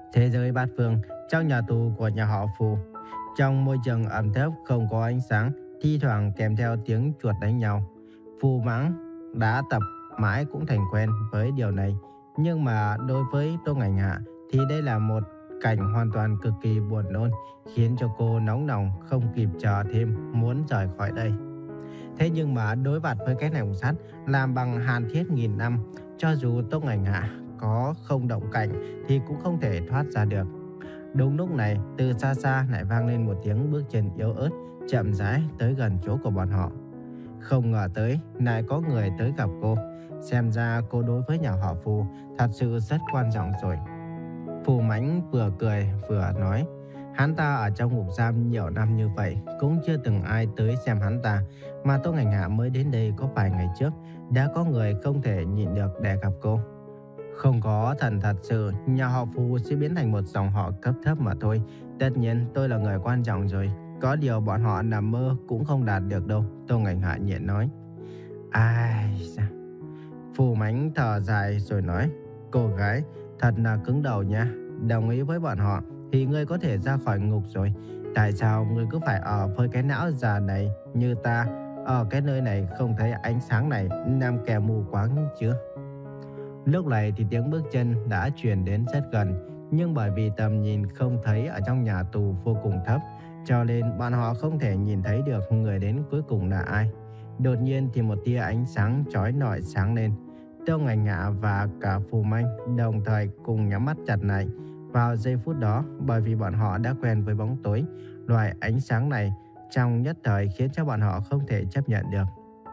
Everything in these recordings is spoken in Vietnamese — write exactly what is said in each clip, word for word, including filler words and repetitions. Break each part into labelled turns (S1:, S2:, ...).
S1: Thế giới bát phương, trong nhà tù của nhà họ Phù, trong môi trường ẩm thấp không có ánh sáng, thi thoảng kèm theo tiếng chuột đánh nhau. Phù Mãng đã tập mãi cũng thành quen với điều này, nhưng mà đối với Tô Ngành Hạ thì đây là một cảnh hoàn toàn cực kỳ buồn nôn, khiến cho cô nóng lòng không kịp chờ thêm muốn rời khỏi đây. Thế nhưng mà đối mặt với cái lồng sắt làm bằng hàn thiết nghìn năm, cho dù Tô Ngành Hạ có không động cảnh thì cũng không thể thoát ra được. Đúng lúc này, từ xa xa lại vang lên một tiếng bước chân yếu ớt, chậm rãi tới gần chỗ của bọn họ. Không ngờ tới, lại có người tới gặp cô. Xem ra cô đối với nhà họ Phù thật sự rất quan trọng rồi. Phù Mãnh vừa cười vừa nói, hắn ta ở trong ngục giam nhiều năm như vậy, cũng chưa từng ai tới xem hắn ta. Mà Tô Ngành Hạ mới đến đây có vài ngày trước, đã có người không thể nhịn được để gặp cô. Không có thần thật sự, nhà họ Phù sẽ biến thành một dòng họ cấp thấp mà thôi. Tất nhiên tôi là người quan trọng rồi, có điều bọn họ nằm mơ cũng không đạt được đâu, Tô Ngành Hạ nhẹ nói. Ai da. Phù Mãnh thở dài rồi nói, cô gái thật là cứng đầu nha. Đồng ý với bọn họ thì ngươi có thể ra khỏi ngục rồi. Tại sao ngươi cứ phải ở với cái não già này như ta, ở cái nơi này không thấy ánh sáng này, làm kẻ mù quáng chứ? Lúc này thì tiếng bước chân đã truyền đến rất gần, nhưng bởi vì tầm nhìn không thấy ở trong nhà tù vô cùng thấp, cho nên bọn họ không thể nhìn thấy được người đến cuối cùng là ai. Đột nhiên thì một tia ánh sáng chói lọi sáng lên. Tô Ngành Hạ và cả Phù Mãnh đồng thời cùng nhắm mắt chặt lại. Vào giây phút đó, bởi vì bọn họ đã quen với bóng tối, loại ánh sáng này trong nhất thời khiến cho bọn họ không thể chấp nhận được.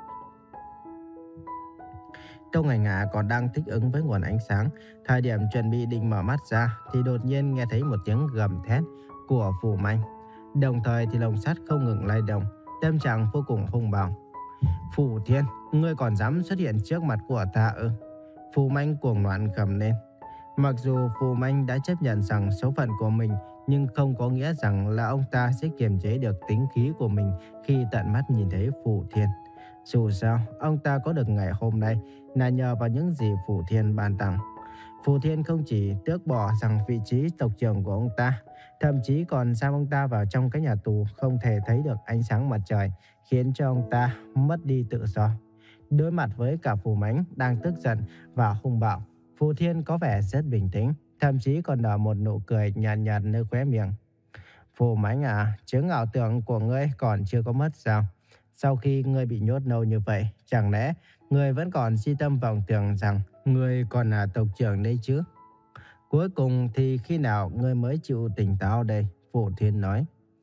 S1: Tô Ngành Hạ còn đang thích ứng với nguồn ánh sáng, thời điểm chuẩn bị định mở mắt ra thì đột nhiên nghe thấy một tiếng gầm thét của Phù Mãnh. Đồng thời thì lồng sắt không ngừng lay động, tâm trạng vô cùng hung bạo. Phù Thiên, ngươi còn dám xuất hiện trước mặt của ta ư? Phù Mãnh cuồng loạn gầm lên. Mặc dù Phù Mãnh đã chấp nhận rằng số phận của mình, nhưng không có nghĩa rằng là ông ta sẽ kiềm chế được tính khí của mình khi tận mắt nhìn thấy Phù Thiên. Dù sao, ông ta có được ngày hôm nay là nhờ vào những gì Phù Thiên ban tặng. Phù Thiên không chỉ tước bỏ rằng vị trí tộc trưởng của ông ta, thậm chí còn giam ông ta vào trong cái nhà tù không thể thấy được ánh sáng mặt trời, khiến cho ông ta mất đi tự do. Đối mặt với cả Phù Mãnh đang tức giận và hung bạo, Phù Thiên có vẻ rất bình tĩnh, thậm chí còn nở một nụ cười nhàn nhạt nơi khóe miệng. Phù Mãnh à, chứng ảo tưởng của ngươi còn chưa có mất sao? Sau khi ngươi bị nhốt lâu như vậy, chẳng lẽ ngươi vẫn còn si tâm vọng tưởng rằng ngươi còn là tộc trưởng đây chứ? Cuối cùng thì khi nào ngươi mới chịu tỉnh táo đây? Phù Thiên nói.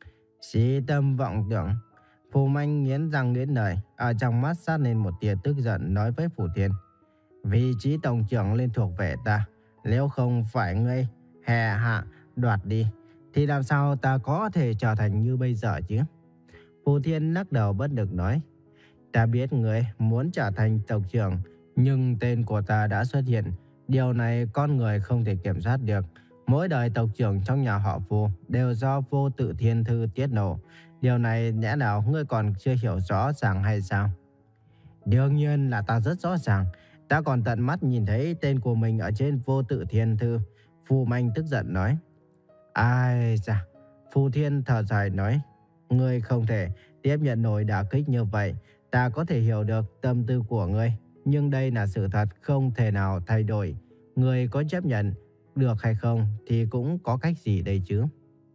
S1: Si tâm vọng tưởng. Phù Mãnh nghiến răng nghiến lợi, ở trong mắt sát lên một tia tức giận nói với Phù Thiên. Vị trí tộc trưởng lên thuộc về ta, nếu không phải ngươi hè hạ đoạt đi, thì làm sao ta có thể trở thành như bây giờ chứ? Phù Thiên lắc đầu bất lực nói. Ta biết ngươi muốn trở thành tộc trưởng, nhưng tên của ta đã xuất hiện. Điều này con người không thể kiểm soát được. Mỗi đời tộc trưởng trong nhà họ Phù đều do Vô Tự Thiên Thư tiết lộ. Điều này lẽ nào ngươi còn chưa hiểu rõ ràng hay sao? Đương nhiên là ta rất rõ ràng. Ta còn tận mắt nhìn thấy tên của mình ở trên Vô Tự Thiên Thư. Phù Mãnh tức giận nói. Ai da. Phù Thiên thở dài nói. Ngươi không thể tiếp nhận nổi đả kích như vậy. Ta có thể hiểu được tâm tư của ngươi, nhưng đây là sự thật không thể nào thay đổi. Ngươi có chấp nhận được hay không thì cũng có cách gì đây chứ?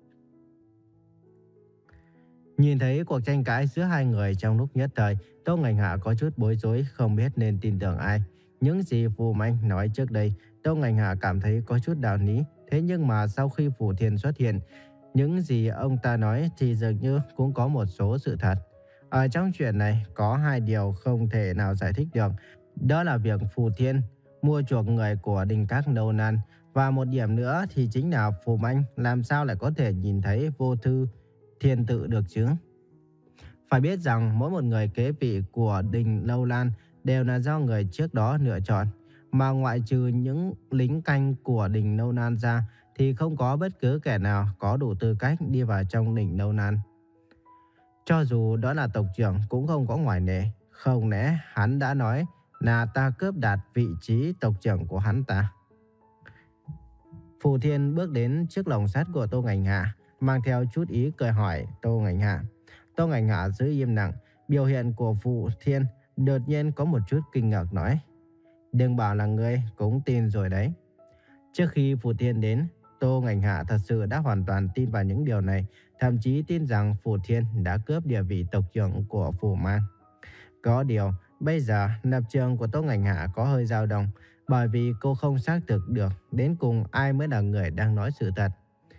S1: Nhìn thấy cuộc tranh cãi giữa hai người trong lúc nhất thời, Tô Ngành Hạ có chút bối rối, không biết nên tin tưởng ai. Những gì Phù Mãnh nói trước đây, Tô Ngành Hạ cảm thấy có chút đạo lý. Thế nhưng mà sau khi Phù Thiên xuất hiện, những gì ông ta nói thì dường như cũng có một số sự thật. Ở trong chuyện này có hai điều không thể nào giải thích được. Đó là việc Phù Thiên mua chuộc người của Đinh Các Lâu Nan. Và một điểm nữa thì chính là Phù Mãnh làm sao lại có thể nhìn thấy Vô Thư Thiên Tự được chứ? Phải biết rằng mỗi một người kế vị của Đình Lâu Lan đều là do người trước đó lựa chọn. Mà ngoại trừ những lính canh của Đình Lâu Lan ra thì không có bất cứ kẻ nào có đủ tư cách đi vào trong Đình Lâu Lan. Cho dù đó là tộc trưởng cũng không có ngoại lệ. Không lẽ hắn đã nói là ta cướp đoạt vị trí tộc trưởng của hắn ta? Phù Thiên bước đến trước lồng sắt của Tô Ngành Hạ, mang theo chút ý cười hỏi Tô Ngành Hạ. Tô Ngành Hạ giữ im lặng, biểu hiện của Phù Thiên đột nhiên có một chút kinh ngạc nói. Đừng bảo là ngươi cũng tin rồi đấy. Trước khi Phù Thiên đến, Tô Ngành Hạ thật sự đã hoàn toàn tin vào những điều này, thậm chí tin rằng Phù Thiên đã cướp địa vị tộc trưởng của Phù Mang. Có điều, bây giờ lập trường của Tô Ngành Hạ có hơi dao động, bởi vì cô không xác thực được đến cùng ai mới là người đang nói sự thật.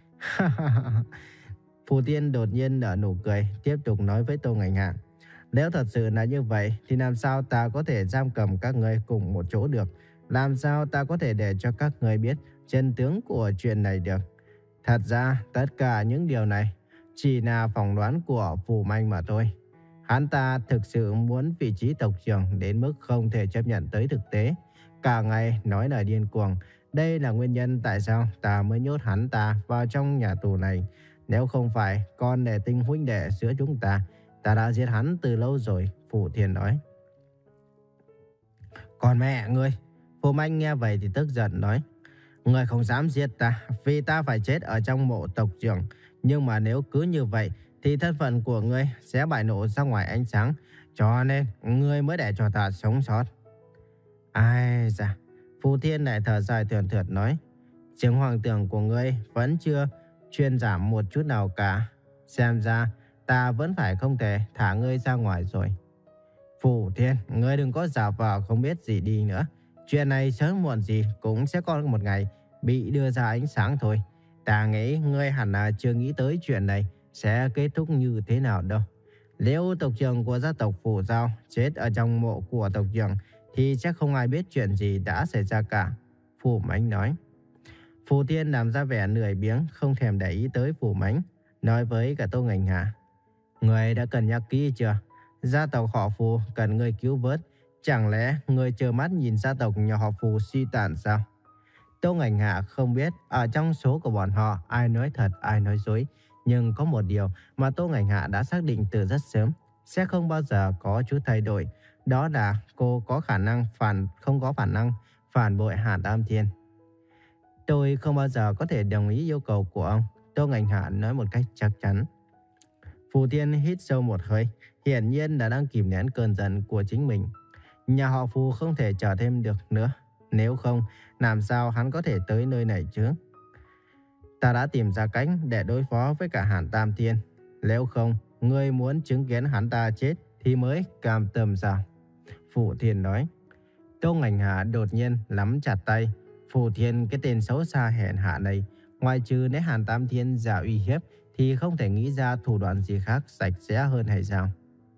S1: Phù Thiên đột nhiên nở nụ cười, tiếp tục nói với Tô Ngành Hạ. Nếu thật sự là như vậy, thì làm sao ta có thể giam cầm các người cùng một chỗ được? Làm sao ta có thể để cho các người biết chân tướng của chuyện này được? Thật ra, tất cả những điều này chỉ là phỏng đoán của Phù Manh mà thôi. Hắn ta thực sự muốn vị trí tộc trưởng đến mức không thể chấp nhận tới thực tế. Cả ngày nói lời điên cuồng. Đây là nguyên nhân tại sao ta mới nhốt hắn ta vào trong nhà tù này. Nếu không phải con để tinh huynh đệ giữa chúng ta, ta đã giết hắn từ lâu rồi, Phù Thiên nói. Còn mẹ ngươi, Phù Manh nghe vậy thì tức giận nói. Ngươi không dám giết ta, vì ta phải chết ở trong mộ tộc trưởng. Nhưng mà nếu cứ như vậy, thì thân phận của ngươi sẽ bại lộ ra ngoài ánh sáng. Cho nên, ngươi mới để cho ta sống sót. Ai da, Phù Thiên lại thở dài thườn thượt nói. Chứng hoàng tưởng của ngươi vẫn chưa chuyên giảm một chút nào cả. Xem ra, ta vẫn phải không thể thả ngươi ra ngoài rồi. Phù Thiên, ngươi đừng có giả vờ không biết gì đi nữa. Chuyện này sớm muộn gì cũng sẽ có một ngày bị đưa ra ánh sáng thôi. Ta nghĩ ngươi hẳn là chưa nghĩ tới chuyện này sẽ kết thúc như thế nào đâu. Nếu tộc trưởng của gia tộc Phù Giao chết ở trong mộ của tộc trưởng thì chắc không ai biết chuyện gì đã xảy ra cả, Phù Mánh nói. Phù Thiên làm ra vẻ lười biếng, không thèm để ý tới Phù Mánh, nói với cả Tô Ngành Hạ. Người đã cân nhắc kỹ chưa? Gia tộc họ Phù cần người cứu vớt. Chẳng lẽ người trơ mắt nhìn gia tộc nhà họ Phù suy tàn sao? Tô Ngành Hạ không biết ở trong số của bọn họ ai nói thật ai nói dối. Nhưng có một điều mà Tô Ngành Hạ đã xác định từ rất sớm, sẽ không bao giờ có chút thay đổi. Đó là cô có khả năng phản không có khả năng phản bội Hàn Tam Thiên. Tôi không bao giờ có thể đồng ý yêu cầu của ông, Tô Ngành Hạ nói một cách chắc chắn. Phù Thiên hít sâu một hơi, hiển nhiên là đang kìm nén cơn giận của chính mình. Nhà họ Phù không thể chờ thêm được nữa. Nếu không, làm sao hắn có thể tới nơi này chứ? Ta đã tìm ra cách để đối phó với cả Hàn Tam Thiên. Nếu không, ngươi muốn chứng kiến hắn ta chết thì mới cam tâm sao? Phù Thiên nói. Tô Ngành Hạ đột nhiên nắm chặt tay. Phù Thiên, cái tên xấu xa hèn hạ này, ngoài trừ nếu Hàn Tam Thiên giả uy hiếp thì không thể nghĩ ra thủ đoạn gì khác sạch sẽ hơn hay sao?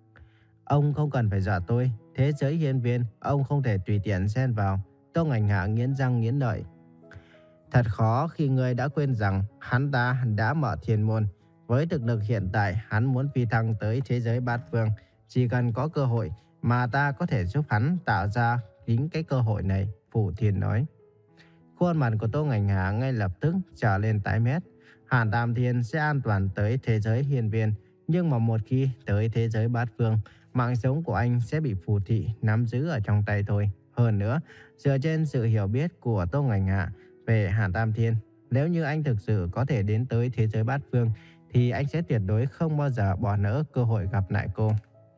S1: Ông không cần phải dọa tôi. Thế giới hiên viên, ông không thể tùy tiện xen vào. Tô Ngành Hạ nghiến răng nghiến lợi. Thật khó khi ngươi đã quên rằng hắn ta đã mở thiên môn. Với thực lực hiện tại, hắn muốn phi thăng tới thế giới bát phương. Chỉ cần có cơ hội mà ta có thể giúp hắn tạo ra chính cái cơ hội này, Phù Thiên nói. Khuôn mặt của Tô Ngành Hạ ngay lập tức trở lên tái mét. Hàn Tam Thiên sẽ an toàn tới thế giới hiên viên. Nhưng mà một khi tới thế giới bát phương, mạng sống của anh sẽ bị phù thị nắm giữ ở trong tay thôi. Hơn nữa, dựa trên sự hiểu biết của Tô Ngành Hạ về Hàn Tam Thiên, nếu như anh thực sự có thể đến tới thế giới bát phương, thì anh sẽ tuyệt đối không bao giờ bỏ lỡ cơ hội gặp lại cô.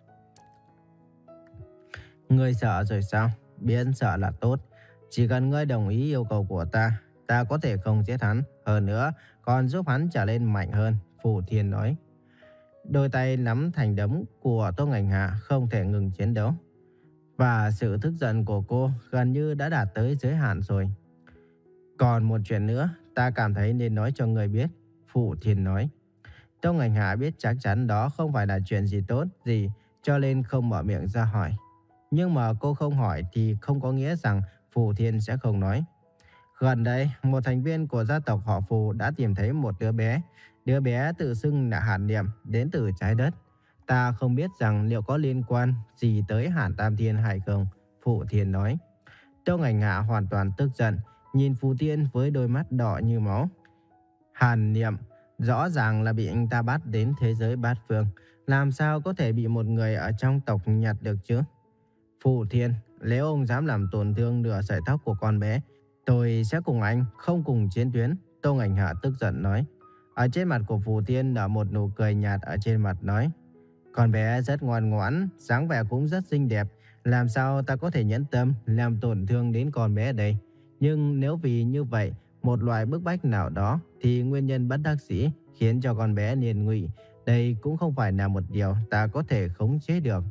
S1: Ngươi sợ rồi sao? Biết sợ là tốt. Chỉ cần ngươi đồng ý yêu cầu của ta, ta có thể không giết hắn. Hơn nữa, còn giúp hắn trở lên mạnh hơn, Phù Thiên nói. Đôi tay nắm thành đấm của Tô Ngành Hạ không thể ngừng chiến đấu. Và sự tức giận của cô gần như đã đạt tới giới hạn rồi. Còn một chuyện nữa, ta cảm thấy nên nói cho người biết, Phù Thiên nói. Tô Ngành Hạ biết chắc chắn đó không phải là chuyện gì tốt gì, cho nên không mở miệng ra hỏi. Nhưng mà cô không hỏi thì không có nghĩa rằng Phù Thiên sẽ không nói. Gần đây, một thành viên của gia tộc họ Phù đã tìm thấy một đứa bé. Đứa bé tự xưng là Hàn Niệm, đến từ trái đất. Ta không biết rằng liệu có liên quan gì tới Hàn Tam Thiên hay không, Phù Thiên nói. Tô Ngành Hạ hoàn toàn tức giận, nhìn Phù Thiên với đôi mắt đỏ như máu. Hàn Niệm, rõ ràng là bị anh ta bắt đến thế giới bát phương. Làm sao có thể bị một người ở trong tộc nhặt được chứ? Phù Thiên, nếu ông dám làm tổn thương nửa sợi tóc của con bé, Tôi sẽ cùng anh, không cùng chiến tuyến, Tô Ngành Hạ tức giận nói. Ở trên mặt của Phù Thiên nở một nụ cười nhạt ở trên mặt nói. Con bé rất ngoan ngoãn, dáng vẻ cũng rất xinh đẹp. Làm sao ta có thể nhẫn tâm làm tổn thương đến con bé đây? Nhưng nếu vì như vậy, một loại bức bách nào đó, thì nguyên nhân bất đắc dĩ khiến cho con bé liên lụy. Đây cũng không phải là một điều ta có thể khống chế được.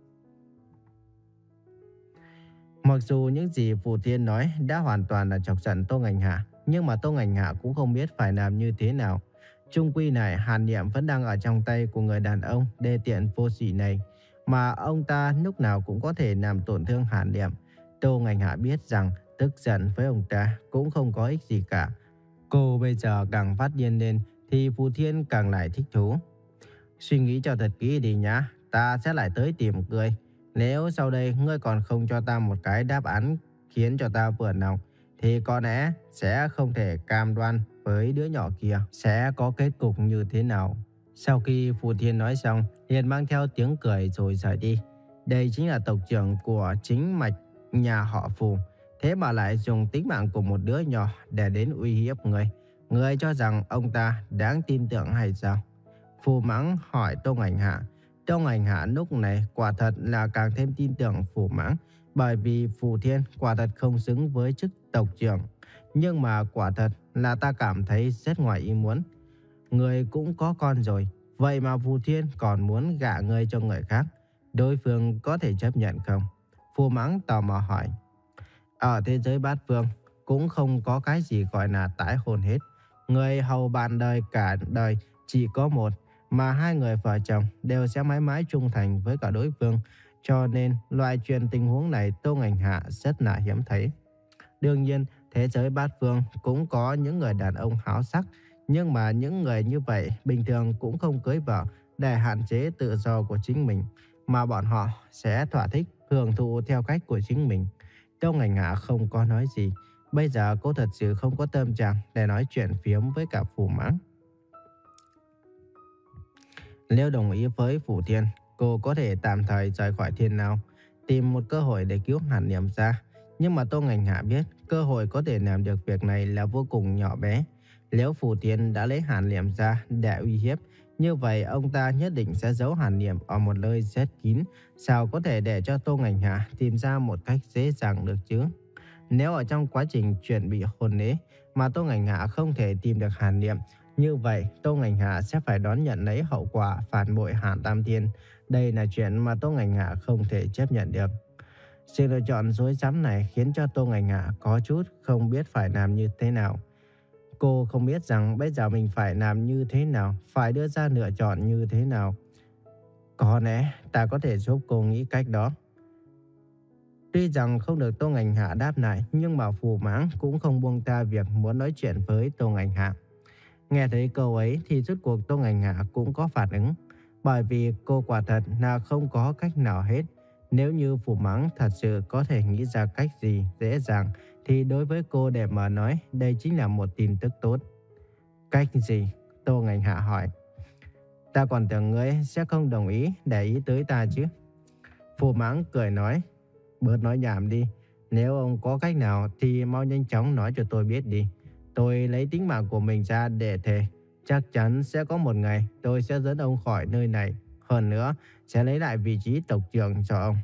S1: Mặc dù những gì Phù Thiên nói đã hoàn toàn là chọc giận Tô Ngành Hạ, nhưng mà Tô Ngành Hạ cũng không biết phải làm như thế nào. Chung quy này, Hàn Niệm vẫn đang ở trong tay của người đàn ông đê tiện vô sỉ này, mà ông ta lúc nào cũng có thể làm tổn thương Hàn Niệm. Tô Ngành Hạ biết rằng tức giận với ông ta cũng không có ích gì cả. Cô bây giờ càng phát điên lên thì Phù Thiên càng lại thích thú. Suy nghĩ cho thật kỹ đi nhá, ta sẽ lại tới tìm ngươi. Nếu sau đây ngươi còn không cho ta một cái đáp án khiến cho ta vừa lòng, thì có lẽ sẽ không thể cam đoan với đứa nhỏ kia sẽ có kết cục như thế nào. Sau khi Phù Thiên nói xong, liền mang theo tiếng cười rồi rời đi. Đây chính là tộc trưởng của chính mạch nhà họ Phù. Thế mà lại dùng tính mạng của một đứa nhỏ để đến uy hiếp người. Người cho rằng ông ta đáng tin tưởng hay sao? Phù Mãng hỏi Tô Ngành Hạ. Tô Ngành Hạ lúc này quả thật là càng thêm tin tưởng Phù Mãng, bởi vì Phù Thiên quả thật không xứng với chức tộc trưởng. Nhưng mà quả thật là ta cảm thấy rất ngoài ý muốn. Người cũng có con rồi, vậy mà Phù Thiên còn muốn gả người cho người khác. Đối phương có thể chấp nhận không? Phù Mãng tò mò hỏi. Ở thế giới bát phương cũng không có cái gì gọi là tái hôn hết. Người hầu bạn đời cả đời chỉ có một, mà hai người vợ chồng đều sẽ mãi mãi trung thành với cả đối phương. Cho nên loại chuyện tình huống này Tô Ngành Hạ rất là hiếm thấy. Đương nhiên, thế giới bát phương cũng có những người đàn ông háo sắc, nhưng mà những người như vậy bình thường cũng không cưới vợ để hạn chế tự do của chính mình, mà bọn họ sẽ thỏa thích hưởng thụ theo cách của chính mình. Tô Ngành Hạ không có nói gì. Bây giờ cô thật sự không có tâm trạng để nói chuyện phiếm với cả Phù Mãng. Nếu đồng ý với Phù Thiên, cô có thể tạm thời rời khỏi Thiên Lao, tìm một cơ hội để cứu Hàn Niệm ra. Nhưng mà Tô Ngành Hạ biết cơ hội có thể làm được việc này là vô cùng nhỏ bé. Nếu Phù Thiên đã lấy Hàn Niệm ra để uy hiếp, như vậy ông ta nhất định sẽ giấu Hàn Niệm ở một nơi rất kín. Sao có thể để cho Tô Ngành Hạ tìm ra một cách dễ dàng được chứ? Nếu ở trong quá trình chuẩn bị hôn lễ mà Tô Ngành Hạ không thể tìm được Hàn Niệm, như vậy Tô Ngành Hạ sẽ phải đón nhận lấy hậu quả phản bội Hàn Tam Thiên. Đây là chuyện mà Tô Ngành Hạ không thể chấp nhận được. Sự lựa chọn rối rắm này khiến cho Tô Ngành Hạ có chút không biết phải làm như thế nào. Cô không biết rằng bây giờ mình phải làm như thế nào, phải đưa ra lựa chọn như thế nào. Có lẽ ta có thể giúp cô nghĩ cách đó. Tuy rằng không được Tô Ngành Hạ đáp lại, nhưng mà Phù Mãng cũng không buông tha việc muốn nói chuyện với Tô Ngành Hạ. Nghe thấy câu ấy thì rốt cuộc Tô Ngành Hạ cũng có phản ứng, bởi vì cô quả thật là không có cách nào hết. Nếu như Phù Mãng thật sự có thể nghĩ ra cách gì dễ dàng, thì đối với cô để mà nói, đây chính là một tin tức tốt. Cách gì? Tô Ngành Hạ hỏi. Ta còn tưởng ngươi sẽ không đồng ý để ý tới ta chứ. Phù Mãng cười nói. Bớt nói nhảm đi. Nếu ông có cách nào thì mau nhanh chóng nói cho tôi biết đi. Tôi lấy tính mạng của mình ra để thề. Chắc chắn sẽ có một ngày tôi sẽ dẫn ông khỏi nơi này. Hơn nữa, sẽ lấy lại vị trí tộc trưởng cho ông.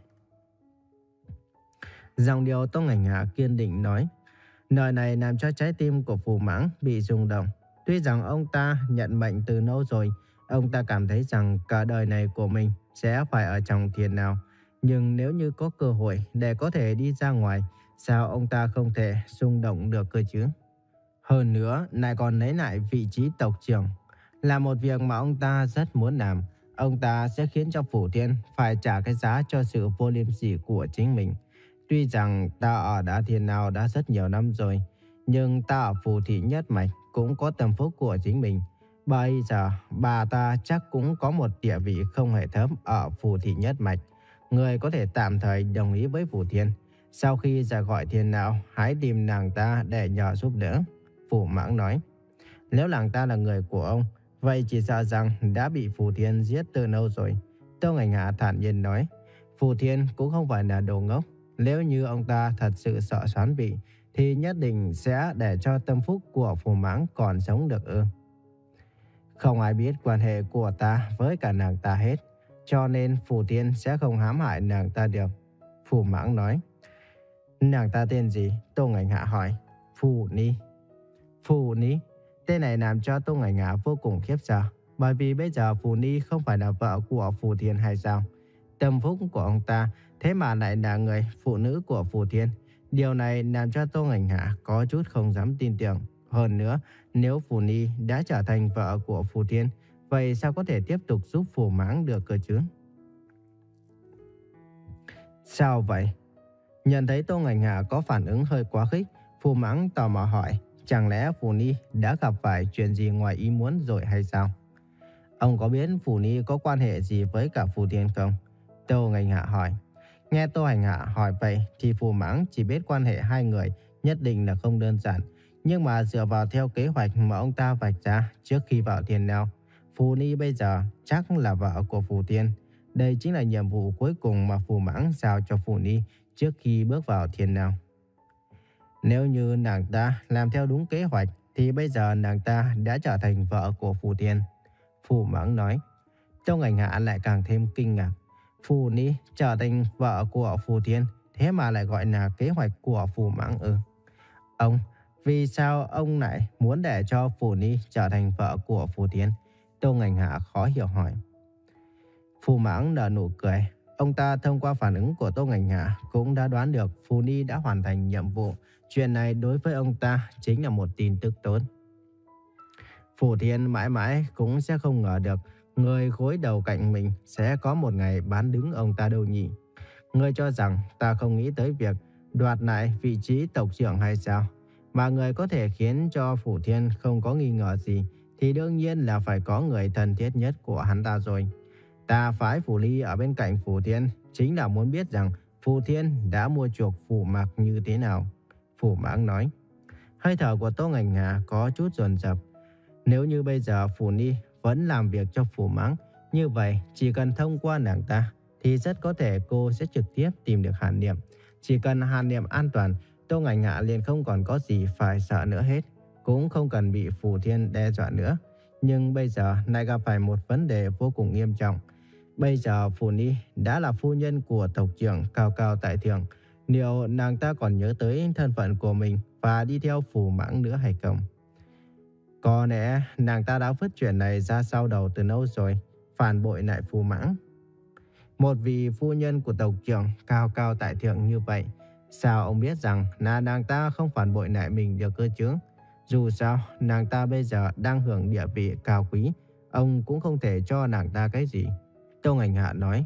S1: Dòng điệu Tô Ngành Hạ kiên định nói. Lời này làm cho trái tim của Phù Mãng bị rung động. Tuy rằng ông ta nhận mệnh từ lâu rồi, ông ta cảm thấy rằng cả đời này của mình sẽ phải ở trong Thiên Lao. Nhưng nếu như có cơ hội để có thể đi ra ngoài, sao ông ta không thể rung động được cơ chứ? Hơn nữa, lại còn lấy lại vị trí tộc trưởng, là một việc mà ông ta rất muốn làm. Ông ta sẽ khiến cho Phù Thiên phải trả cái giá cho sự vô liêm sỉ của chính mình. Tuy rằng ta ở Đá Thiên Lao đã rất nhiều năm rồi, nhưng ta ở Phù Thị Nhất Mạch cũng có tâm phúc của chính mình. Bây giờ, bà ta chắc cũng có một địa vị không hề thấp ở Phù Thị Nhất Mạch. Người có thể tạm thời đồng ý với Phù Thiên. Sau khi ra gọi Thiên Lao, hãy tìm nàng ta để nhờ giúp đỡ. Phù Mãng nói. Nếu nàng ta là người của ông, vậy chỉ sợ rằng đã bị Phù Thiên giết từ lâu rồi. Tô Ngành Hạ thản nhiên nói. Phù Thiên cũng không phải là đồ ngốc. Nếu như ông ta thật sự sợ Soán Vị, thì nhất định sẽ để cho tâm phúc của Phù Mãng còn sống được ư? Không ai biết quan hệ của ta với cả nàng ta hết, cho nên Phù Thiên sẽ không hãm hại nàng ta được. Phù Mãng nói. Nàng ta tên gì? Tô Ngành Hạ hỏi. Phù Ni. Phù Ni? Tên này làm cho Tô Ngành Hạ vô cùng khiếp sợ, bởi vì bây giờ Phù Ni không phải là vợ của Phù Thiên hay sao? Tâm phúc của ông ta thế mà lại là người phụ nữ của Phù Thiên. Điều này làm cho Tô Ngành Hạ có chút không dám tin tưởng. Hơn nữa, nếu Phù Ni đã trở thành vợ của Phù Thiên, vậy sao có thể tiếp tục giúp Phù Mãng được cơ chứ? Sao vậy? Nhận thấy Tô Ngành Hạ có phản ứng hơi quá khích, Phù Mãng tò mò hỏi, chẳng lẽ Phù Ni đã gặp phải chuyện gì ngoài ý muốn rồi hay sao? Ông có biết Phù Ni có quan hệ gì với cả Phù Thiên không? Tô Ngành Hạ hỏi. Nghe Tô Hành Hạ hỏi vậy thì Phù Mãng chỉ biết quan hệ hai người nhất định là không đơn giản. Nhưng mà dựa vào theo kế hoạch mà ông ta vạch ra trước khi vào Thiên Lao, Phù Ni bây giờ chắc là vợ của Phù Thiên. Đây chính là nhiệm vụ cuối cùng mà Phù Mãng giao cho Phù Ni trước khi bước vào Thiên Lao. Nếu như nàng ta làm theo đúng kế hoạch thì bây giờ nàng ta đã trở thành vợ của Phù Thiên. Phù Mãng nói. Tô Ngành Hạ lại càng thêm kinh ngạc. Phù Ni trở thành vợ của Phù Thiên, thế mà lại gọi là kế hoạch của Phù Mãng ư? Ông, vì sao ông lại muốn để cho Phù Ni trở thành vợ của Phù Thiên? Tô Ngành Hạ khó hiểu hỏi. Phù Mãng nở nụ cười. Ông ta thông qua phản ứng của Tô Ngành Hạ cũng đã đoán được Phù Ni đã hoàn thành nhiệm vụ. Chuyện này đối với ông ta chính là một tin tức tốt. Phù Thiên mãi mãi cũng sẽ không ngờ được người gối đầu cạnh mình sẽ có một ngày bán đứng ông ta đâu nhỉ. Người cho rằng ta không nghĩ tới việc đoạt lại vị trí tộc trưởng hay sao? Mà người có thể khiến cho Phù Thiên không có nghi ngờ gì thì đương nhiên là phải có người thân thiết nhất của hắn ta rồi. Ta phái Phù Ly ở bên cạnh Phù Thiên chính là muốn biết rằng Phù Thiên đã mua chuộc Phù Mạc như thế nào. Phù Mãng nói. Hơi thở của Tô Ngành Hạ có chút dồn dập. Nếu như bây giờ Phù Ni vẫn làm việc cho Phù Mãng, như vậy chỉ cần thông qua nàng ta thì rất có thể cô sẽ trực tiếp tìm được Hàn Niệm. Chỉ cần Hàn Niệm an toàn, Tô Ngành Hạ liền không còn có gì phải sợ nữa hết, cũng không cần bị Phù Thiên đe dọa nữa. Nhưng bây giờ lại gặp phải một vấn đề vô cùng nghiêm trọng. Bây giờ Phù Ni đã là phu nhân của tộc trưởng cao cao tại thượng, liệu nàng ta còn nhớ tới thân phận của mình và đi theo Phù Mãng nữa hay không? Có lẽ nàng ta đã vứt chuyện này ra sau đầu từ lâu rồi, phản bội lại Phù Mãng. Một vị phu nhân của tộc trưởng cao cao tại thượng như vậy, sao ông biết rằng là nàng ta không phản bội lại mình được cơ chứ? Dù sao, nàng ta bây giờ đang hưởng địa vị cao quý, ông cũng không thể cho nàng ta cái gì. Tô Ngành Hạ nói.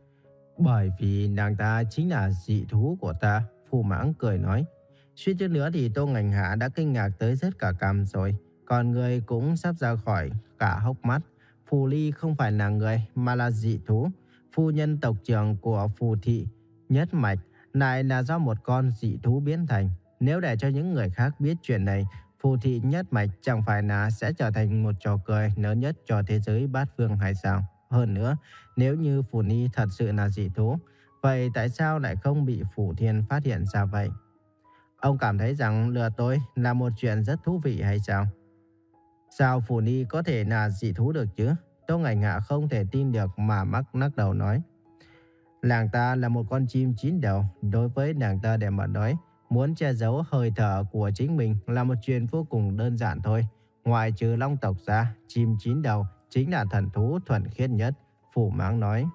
S1: Bởi vì nàng ta chính là dị thú của ta, Phù Mãng cười nói. Suýt chút nữa thì Tô Ngành Hạ đã kinh ngạc tới rớt cả cằm rồi, còn người cũng sắp ra khỏi cả hốc mắt. Phù Ly không phải là người mà là dị thú. Phu nhân tộc trưởng của Phù Thị nhất mạch lại là do một con dị thú biến thành. Nếu để cho những người khác biết chuyện này, Phù Thị nhất mạch chẳng phải là sẽ trở thành một trò cười lớn nhất cho thế giới bát phương hay sao? Hơn nữa, nếu như Phù Ni thật sự là dị thú, vậy tại sao lại không bị Phù Thiên phát hiện ra vậy? Ông cảm thấy rằng lừa tôi là một chuyện rất thú vị hay sao? Sao Phù Ni có thể là dị thú được chứ? Tô Ngành Hạ không thể tin được mà mắc lắc đầu nói. Nàng ta là một con chim chín đầu. Đối với nàng ta để mà nói, muốn che giấu hơi thở của chính mình là một chuyện vô cùng đơn giản thôi. Ngoài trừ long tộc ra, chim chín đầu chính là thần thú thuần khiết nhất, Phù Mãng nói.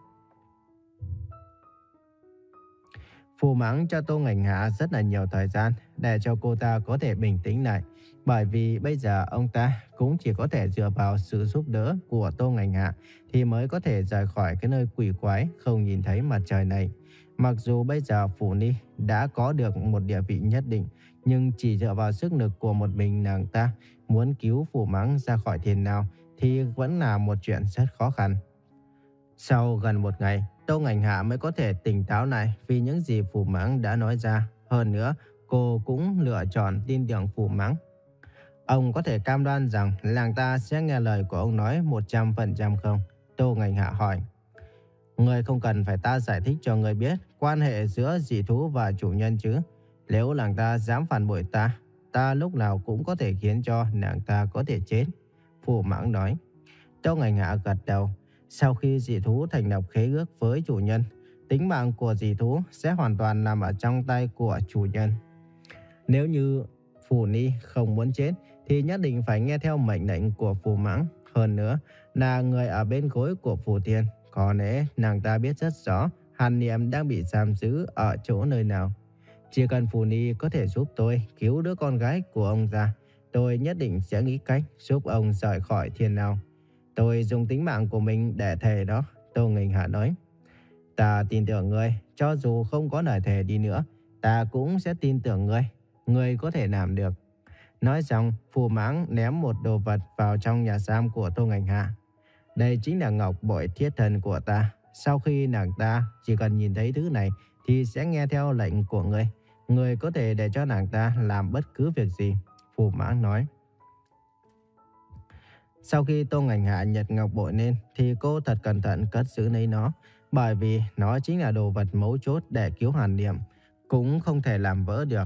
S1: Phù Mãng cho Tô Ngành Hạ rất là nhiều thời gian để cho cô ta có thể bình tĩnh lại. Bởi vì bây giờ ông ta cũng chỉ có thể dựa vào sự giúp đỡ của Tô Ngành Hạ thì mới có thể rời khỏi cái nơi quỷ quái không nhìn thấy mặt trời này. Mặc dù bây giờ Phù Ni đã có được một địa vị nhất định, nhưng chỉ dựa vào sức lực của một mình nàng ta muốn cứu Phù Mãng ra khỏi Thiên Lao thì vẫn là một chuyện rất khó khăn. Sau gần một ngày, Tô Ngành Hạ mới có thể tỉnh táo lại vì những gì Phù Mãng đã nói ra. Hơn nữa, cô cũng lựa chọn tin tưởng Phù Mãng. Ông có thể cam đoan rằng nàng ta sẽ nghe lời của ông nói một trăm phần trăm không? Tô Ngành Hạ hỏi. Người không cần phải ta giải thích cho người biết quan hệ giữa dị thú và chủ nhân chứ. Nếu nàng ta dám phản bội ta, ta lúc nào cũng có thể khiến cho nàng ta có thể chết. Phù Mãng nói. Tô Ngành Hạ gật đầu. Sau khi dị thú thành lập khế ước với chủ nhân, tính mạng của dị thú sẽ hoàn toàn nằm ở trong tay của chủ nhân. Nếu như Phù Ni không muốn chết thì nhất định phải nghe theo mệnh lệnh của Phù Mãng. Hơn nữa là người ở bên gối của Phù Thiên. Có lẽ nàng ta biết rất rõ Hàn Niệm đang bị giam giữ ở chỗ nơi nào. Chỉ cần Phù Ni có thể giúp tôi cứu đứa con gái của ông ra, tôi nhất định sẽ nghĩ cách giúp ông rời khỏi thiên lao. Tôi dùng tính mạng của mình để thề đó, Tô Nghênh Hạ nói. Ta tin tưởng ngươi, cho dù không có lời thề đi nữa, ta cũng sẽ tin tưởng ngươi. Ngươi có thể làm được. Nói xong, Phù Mãng ném một đồ vật vào trong nhà giam của Tô Nghênh Hạ. Đây chính là ngọc bội thiết thần của ta. Sau khi nàng ta chỉ cần nhìn thấy thứ này thì sẽ nghe theo lệnh của ngươi. Ngươi có thể để cho nàng ta làm bất cứ việc gì, Phù Mãng nói. Sau khi Tô Ngành Hạ nhặt ngọc bội lên thì cô thật cẩn thận cất giữ lấy nó, bởi vì nó chính là đồ vật mấu chốt để cứu Hàn Niệm, cũng không thể làm vỡ được.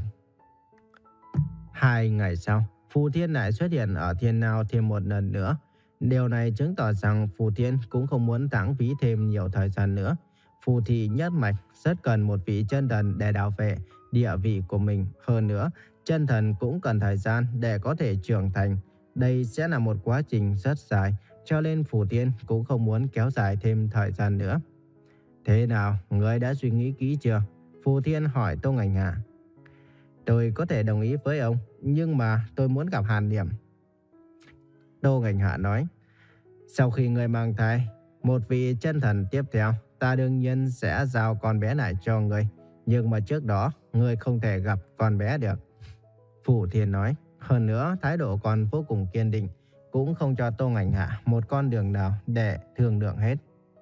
S1: Hai ngày sau, Phù Thiên lại xuất hiện ở thiên lao thêm một lần nữa. Điều này chứng tỏ rằng Phù Thiên cũng không muốn lãng phí thêm nhiều thời gian nữa. Phù thị nhất mạch rất cần một vị chân thần để bảo vệ địa vị của mình. Hơn nữa, chân thần cũng cần thời gian để có thể trưởng thành. Đây sẽ là một quá trình rất dài, cho nên Phù Thiên cũng không muốn kéo dài thêm thời gian nữa. Thế nào, ngươi đã suy nghĩ kỹ chưa? Phù Thiên hỏi Tô Ngành Hạ. Tôi có thể đồng ý với ông, nhưng mà tôi muốn gặp Hàn Niệm. Tô Ngành Hạ nói. Sau khi ngươi mang thai một vị chân thần tiếp theo, ta đương nhiên sẽ giao con bé lại cho ngươi. Nhưng mà trước đó, ngươi không thể gặp con bé được, Phù Thiên nói. Hơn nữa, thái độ còn vô cùng kiên định, cũng không cho Tô Ngành Hạ một con đường nào để thương lượng hết.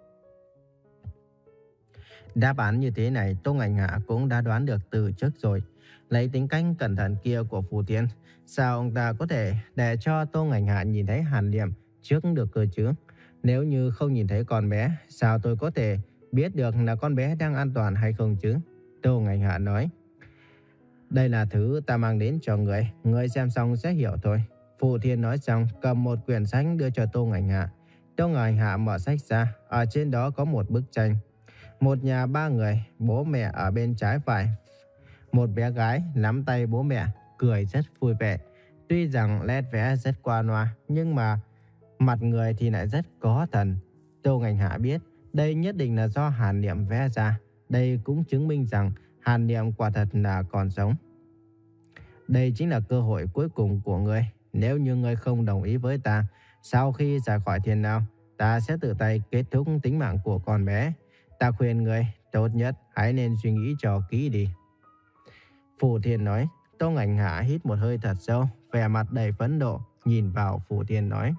S1: Đáp án như thế này, Tô Ngành Hạ cũng đã đoán được từ trước rồi. Lấy tính cách cẩn thận kia của Phù Thiên, sao ông ta có thể để cho Tô Ngành Hạ nhìn thấy Hàn Niệm trước được cơ chứ? Nếu như không nhìn thấy con bé, sao tôi có thể biết được là con bé đang an toàn hay không chứ? Tô Ngành Hạ nói. Đây là thứ ta mang đến cho người, người xem xong sẽ hiểu thôi. Phù Thiên nói xong, cầm một quyển sách đưa cho Tô Ngành Hạ. Tô Ngành Hạ mở sách ra, ở trên đó có một bức tranh. Một nhà ba người, bố mẹ ở bên trái phải. Một bé gái nắm tay bố mẹ, cười rất vui vẻ. Tuy rằng nét vẽ rất qua loa, nhưng mà mặt người thì lại rất có thần. Tô Ngành Hạ biết đây nhất định là do Hàn Niệm vẽ ra. Đây cũng chứng minh rằng Hàn Niệm quả thật là còn sống. Đây chính là cơ hội cuối cùng của ngươi. Nếu như ngươi không đồng ý với ta, sau khi ra khỏi thiên lao, ta sẽ tự tay kết thúc tính mạng của con bé. Ta khuyên ngươi, tốt nhất hãy nên suy nghĩ cho kỹ đi. Phù Thiên nói. Tô Ngành Hạ hít một hơi thật sâu, vẻ mặt đầy phẫn nộ, nhìn vào Phù Thiên nói.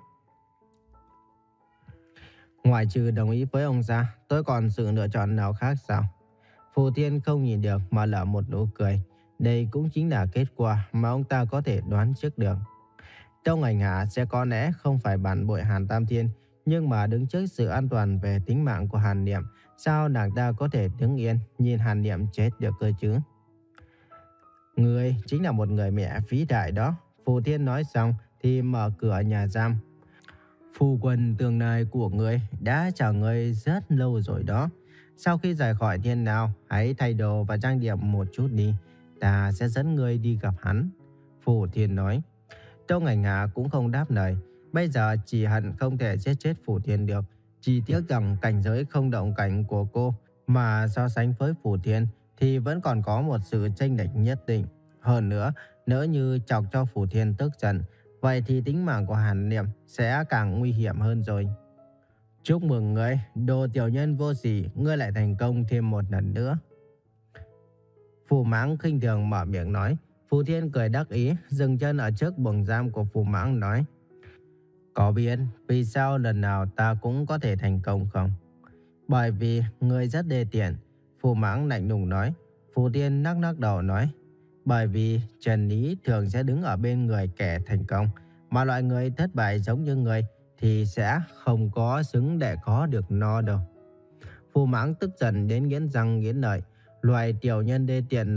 S1: Ngoài trừ đồng ý với ông ra, tôi còn sự lựa chọn nào khác sao? Phù Thiên không nhìn được mà lở một nụ cười. Đây cũng chính là kết quả mà ông ta có thể đoán trước được. Tô Ngành Hạ sẽ có lẽ không phải phản bội Hàn Tam Thiên, nhưng mà đứng trước sự an toàn về tính mạng của Hàn Niệm, sao nàng ta có thể đứng yên nhìn Hàn Niệm chết được cơ chứ? Ngươi chính là một người mẹ vĩ đại đó. Phù Thiên nói xong thì mở cửa nhà giam. Phu quân tương lai của ngươi đã chờ ngươi rất lâu rồi đó. Sau khi rời khỏi thiên lao, hãy thay đồ và trang điểm một chút đi. Ta sẽ dẫn ngươi đi gặp hắn, Phù Thiên nói. Tô Ngành Hạ cũng không đáp lời. Bây giờ chỉ hận không thể giết chết Phù Thiên được. Chỉ tiếc rằng cảnh giới không động cảnh của cô mà so sánh với Phù Thiên thì vẫn còn có một sự chênh lệch nhất định. Hơn nữa, nếu như chọc cho Phù Thiên tức giận, vậy thì tính mạng của Hàn Niệm sẽ càng nguy hiểm hơn rồi. Chúc mừng ngươi, đồ tiểu nhân vô sỉ, ngươi lại thành công thêm một lần nữa. Phù Mãng khinh thường mở miệng nói. Phù Thiên cười đắc ý, dừng chân ở trước buồng giam của Phù Mãng nói. Có biết vì sao lần nào ta cũng có thể thành công không? Bởi vì ngươi rất đê tiện, Phù Mãng lạnh lùng nói. Phù Thiên lắc lắc đầu nói. Bởi vì chân lý thường sẽ đứng ở bên người kẻ thành công, mà loại người thất bại giống như ngươi thì sẽ không có xứng để có được nó đâu. Phù Mãng tức giận đến nghiến răng nghiến lợi. Loại tiểu nhân đê tiện này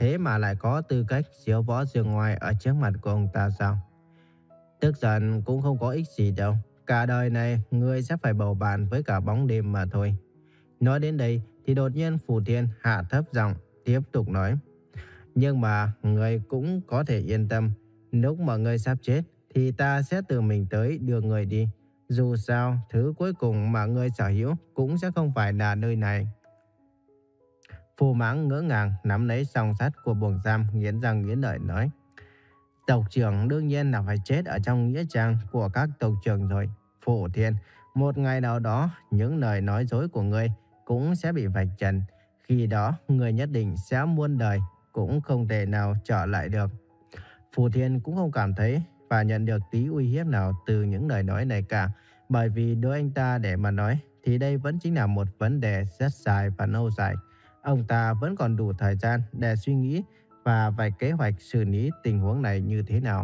S1: thế mà lại có tư cách diếu võ dương ngoai ở trước mặt của ông ta sao? Tức giận cũng không có ích gì đâu. Cả đời này ngươi sẽ phải bầu bạn với cả bóng đêm mà thôi. Nói đến đây thì đột nhiên Phù Thiên hạ thấp giọng tiếp tục nói. Nhưng mà ngươi cũng có thể yên tâm. Lúc mà ngươi sắp chết thì ta sẽ tự mình tới đưa ngươi đi. Dù sao, thứ cuối cùng mà ngươi sở hữu cũng sẽ không phải là nơi này. Phù Mãng ngỡ ngàng nắm lấy song sắt của buồng giam, nghiến răng nghiến lợi nói. Tộc trưởng đương nhiên là phải chết ở trong nghĩa trang của các tộc trưởng rồi. Phù Thiên, một ngày nào đó những lời nói dối của ngươi cũng sẽ bị vạch trần. Khi đó ngươi nhất định sẽ muôn đời cũng không thể nào trở lại được. Phù Thiên cũng không cảm thấy và nhận được tí uy hiếp nào từ những lời nói này cả. Bởi vì đối anh ta để mà nói thì đây vẫn chính là một vấn đề rất dài và lâu dài. Ông ta vẫn còn đủ thời gian để suy nghĩ và vạch kế hoạch xử lý tình huống này như thế nào.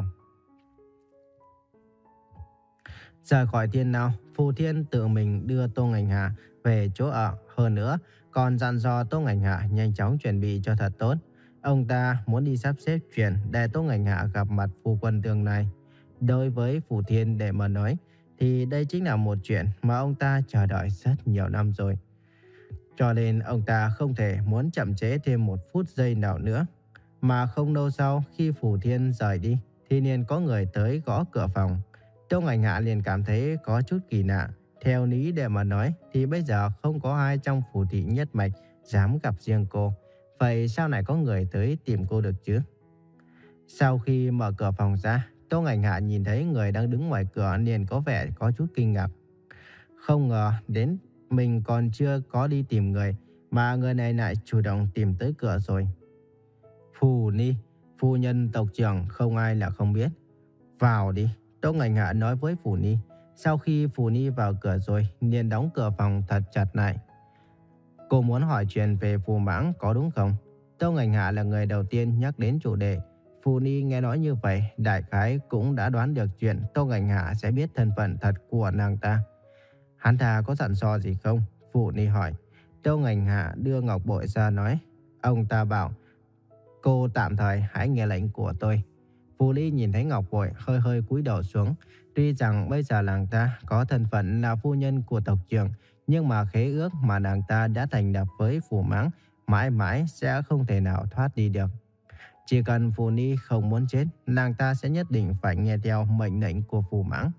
S1: Rời khỏi Thiên Lao, Phù Thiên tự mình đưa Tô Ngành Hạ về chỗ ở. Hơn nữa, còn dặn dò Tô Ngành Hạ nhanh chóng chuẩn bị cho thật tốt. Ông ta muốn đi sắp xếp chuyện để Tô Ngành Hạ gặp mặt phu quân tương lai. Đối với Phù Thiên để mà nói, thì đây chính là một chuyện mà ông ta chờ đợi rất nhiều năm rồi. Cho nên ông ta không thể muốn chậm trễ thêm một phút giây nào nữa. Mà không lâu sau khi Phù Thiên rời đi thì liền có người tới gõ cửa phòng. Tô Ngành Hạ liền cảm thấy có chút kỳ lạ. Theo lý để mà nói thì bây giờ không có ai trong Phù thị nhất mạch dám gặp riêng cô. Vậy sao lại có người tới tìm cô được chứ? Sau khi mở cửa phòng ra, Tô Ngành Hạ nhìn thấy người đang đứng ngoài cửa liền có vẻ có chút kinh ngạc. Không ngờ đến mình còn chưa có đi tìm người mà người này lại chủ động tìm tới cửa rồi. Phù Ni, phu nhân tộc trưởng không ai là không biết. Vào đi, Tô Ngành Hạ nói với Phù Ni. Sau khi Phù Ni vào cửa rồi, liền đóng cửa phòng thật chặt lại. Cô muốn hỏi chuyện về Phù Mãng có đúng không? Tô Ngành Hạ là người đầu tiên nhắc đến chủ đề. Phù Ni nghe nói như vậy, đại khái cũng đã đoán được chuyện Tô Ngành Hạ sẽ biết thân phận thật của nàng ta. Hắn ta có dặn dò gì không? Phù Ni hỏi. Tô Ngành Hạ đưa ngọc bội ra nói. Ông ta bảo, cô tạm thời hãy nghe lệnh của tôi. Phù Ni nhìn thấy ngọc bội hơi hơi cúi đầu xuống. Tuy rằng bây giờ nàng ta có thân phận là phu nhân của tộc trưởng, nhưng mà khế ước mà nàng ta đã thành lập với Phù Mãng mãi mãi sẽ không thể nào thoát đi được. Chỉ cần Phù Ni không muốn chết, nàng ta sẽ nhất định phải nghe theo mệnh lệnh của Phù Mãng.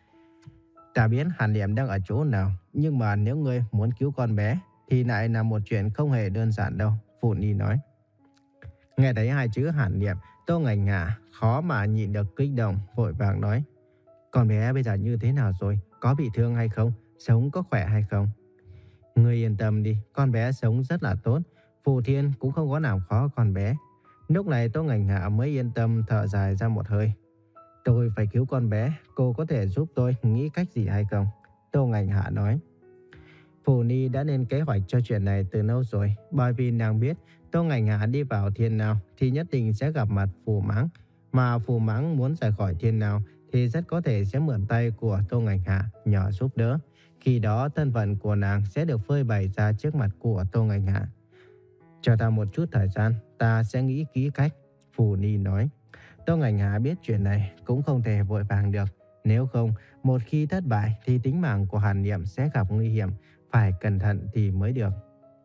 S1: Ta biết Hàn Liệm đang ở chỗ nào, nhưng mà nếu ngươi muốn cứu con bé thì lại là một chuyện không hề đơn giản đâu, Phù Ni nói. Nghe thấy hai chữ Hàn Liệm, Tô Ngành Hạ khó mà nhịn được kích động, vội vàng nói. Con bé bây giờ như thế nào rồi? Có bị thương hay không? Sống có khỏe hay không? Ngươi yên tâm đi, con bé sống rất là tốt. Phù Thiên cũng không có làm khó con bé. Lúc này Tô Ngành Hạ mới yên tâm thở dài ra một hơi. Tôi phải cứu con bé, cô có thể giúp tôi nghĩ cách gì hay không? Tô Ngành Hạ nói. Phù Ni đã lên kế hoạch cho chuyện này từ lâu rồi, bởi vì nàng biết Tô Ngành Hạ đi vào Thiên Lao thì nhất định sẽ gặp mặt Phù Mãng, mà Phù Mãng muốn rời khỏi Thiên Lao thì rất có thể sẽ mượn tay của Tô Ngành Hạ nhờ giúp đỡ. Khi đó thân phận của nàng sẽ được phơi bày ra trước mặt của Tô Ngành Hạ. Cho ta một chút thời gian, ta sẽ nghĩ kỹ cách, Phù Ni nói. Tô Ngành Hạ biết chuyện này cũng không thể vội vàng được. Nếu không, một khi thất bại thì tính mạng của Hàn Niệm sẽ gặp nguy hiểm. Phải cẩn thận thì mới được.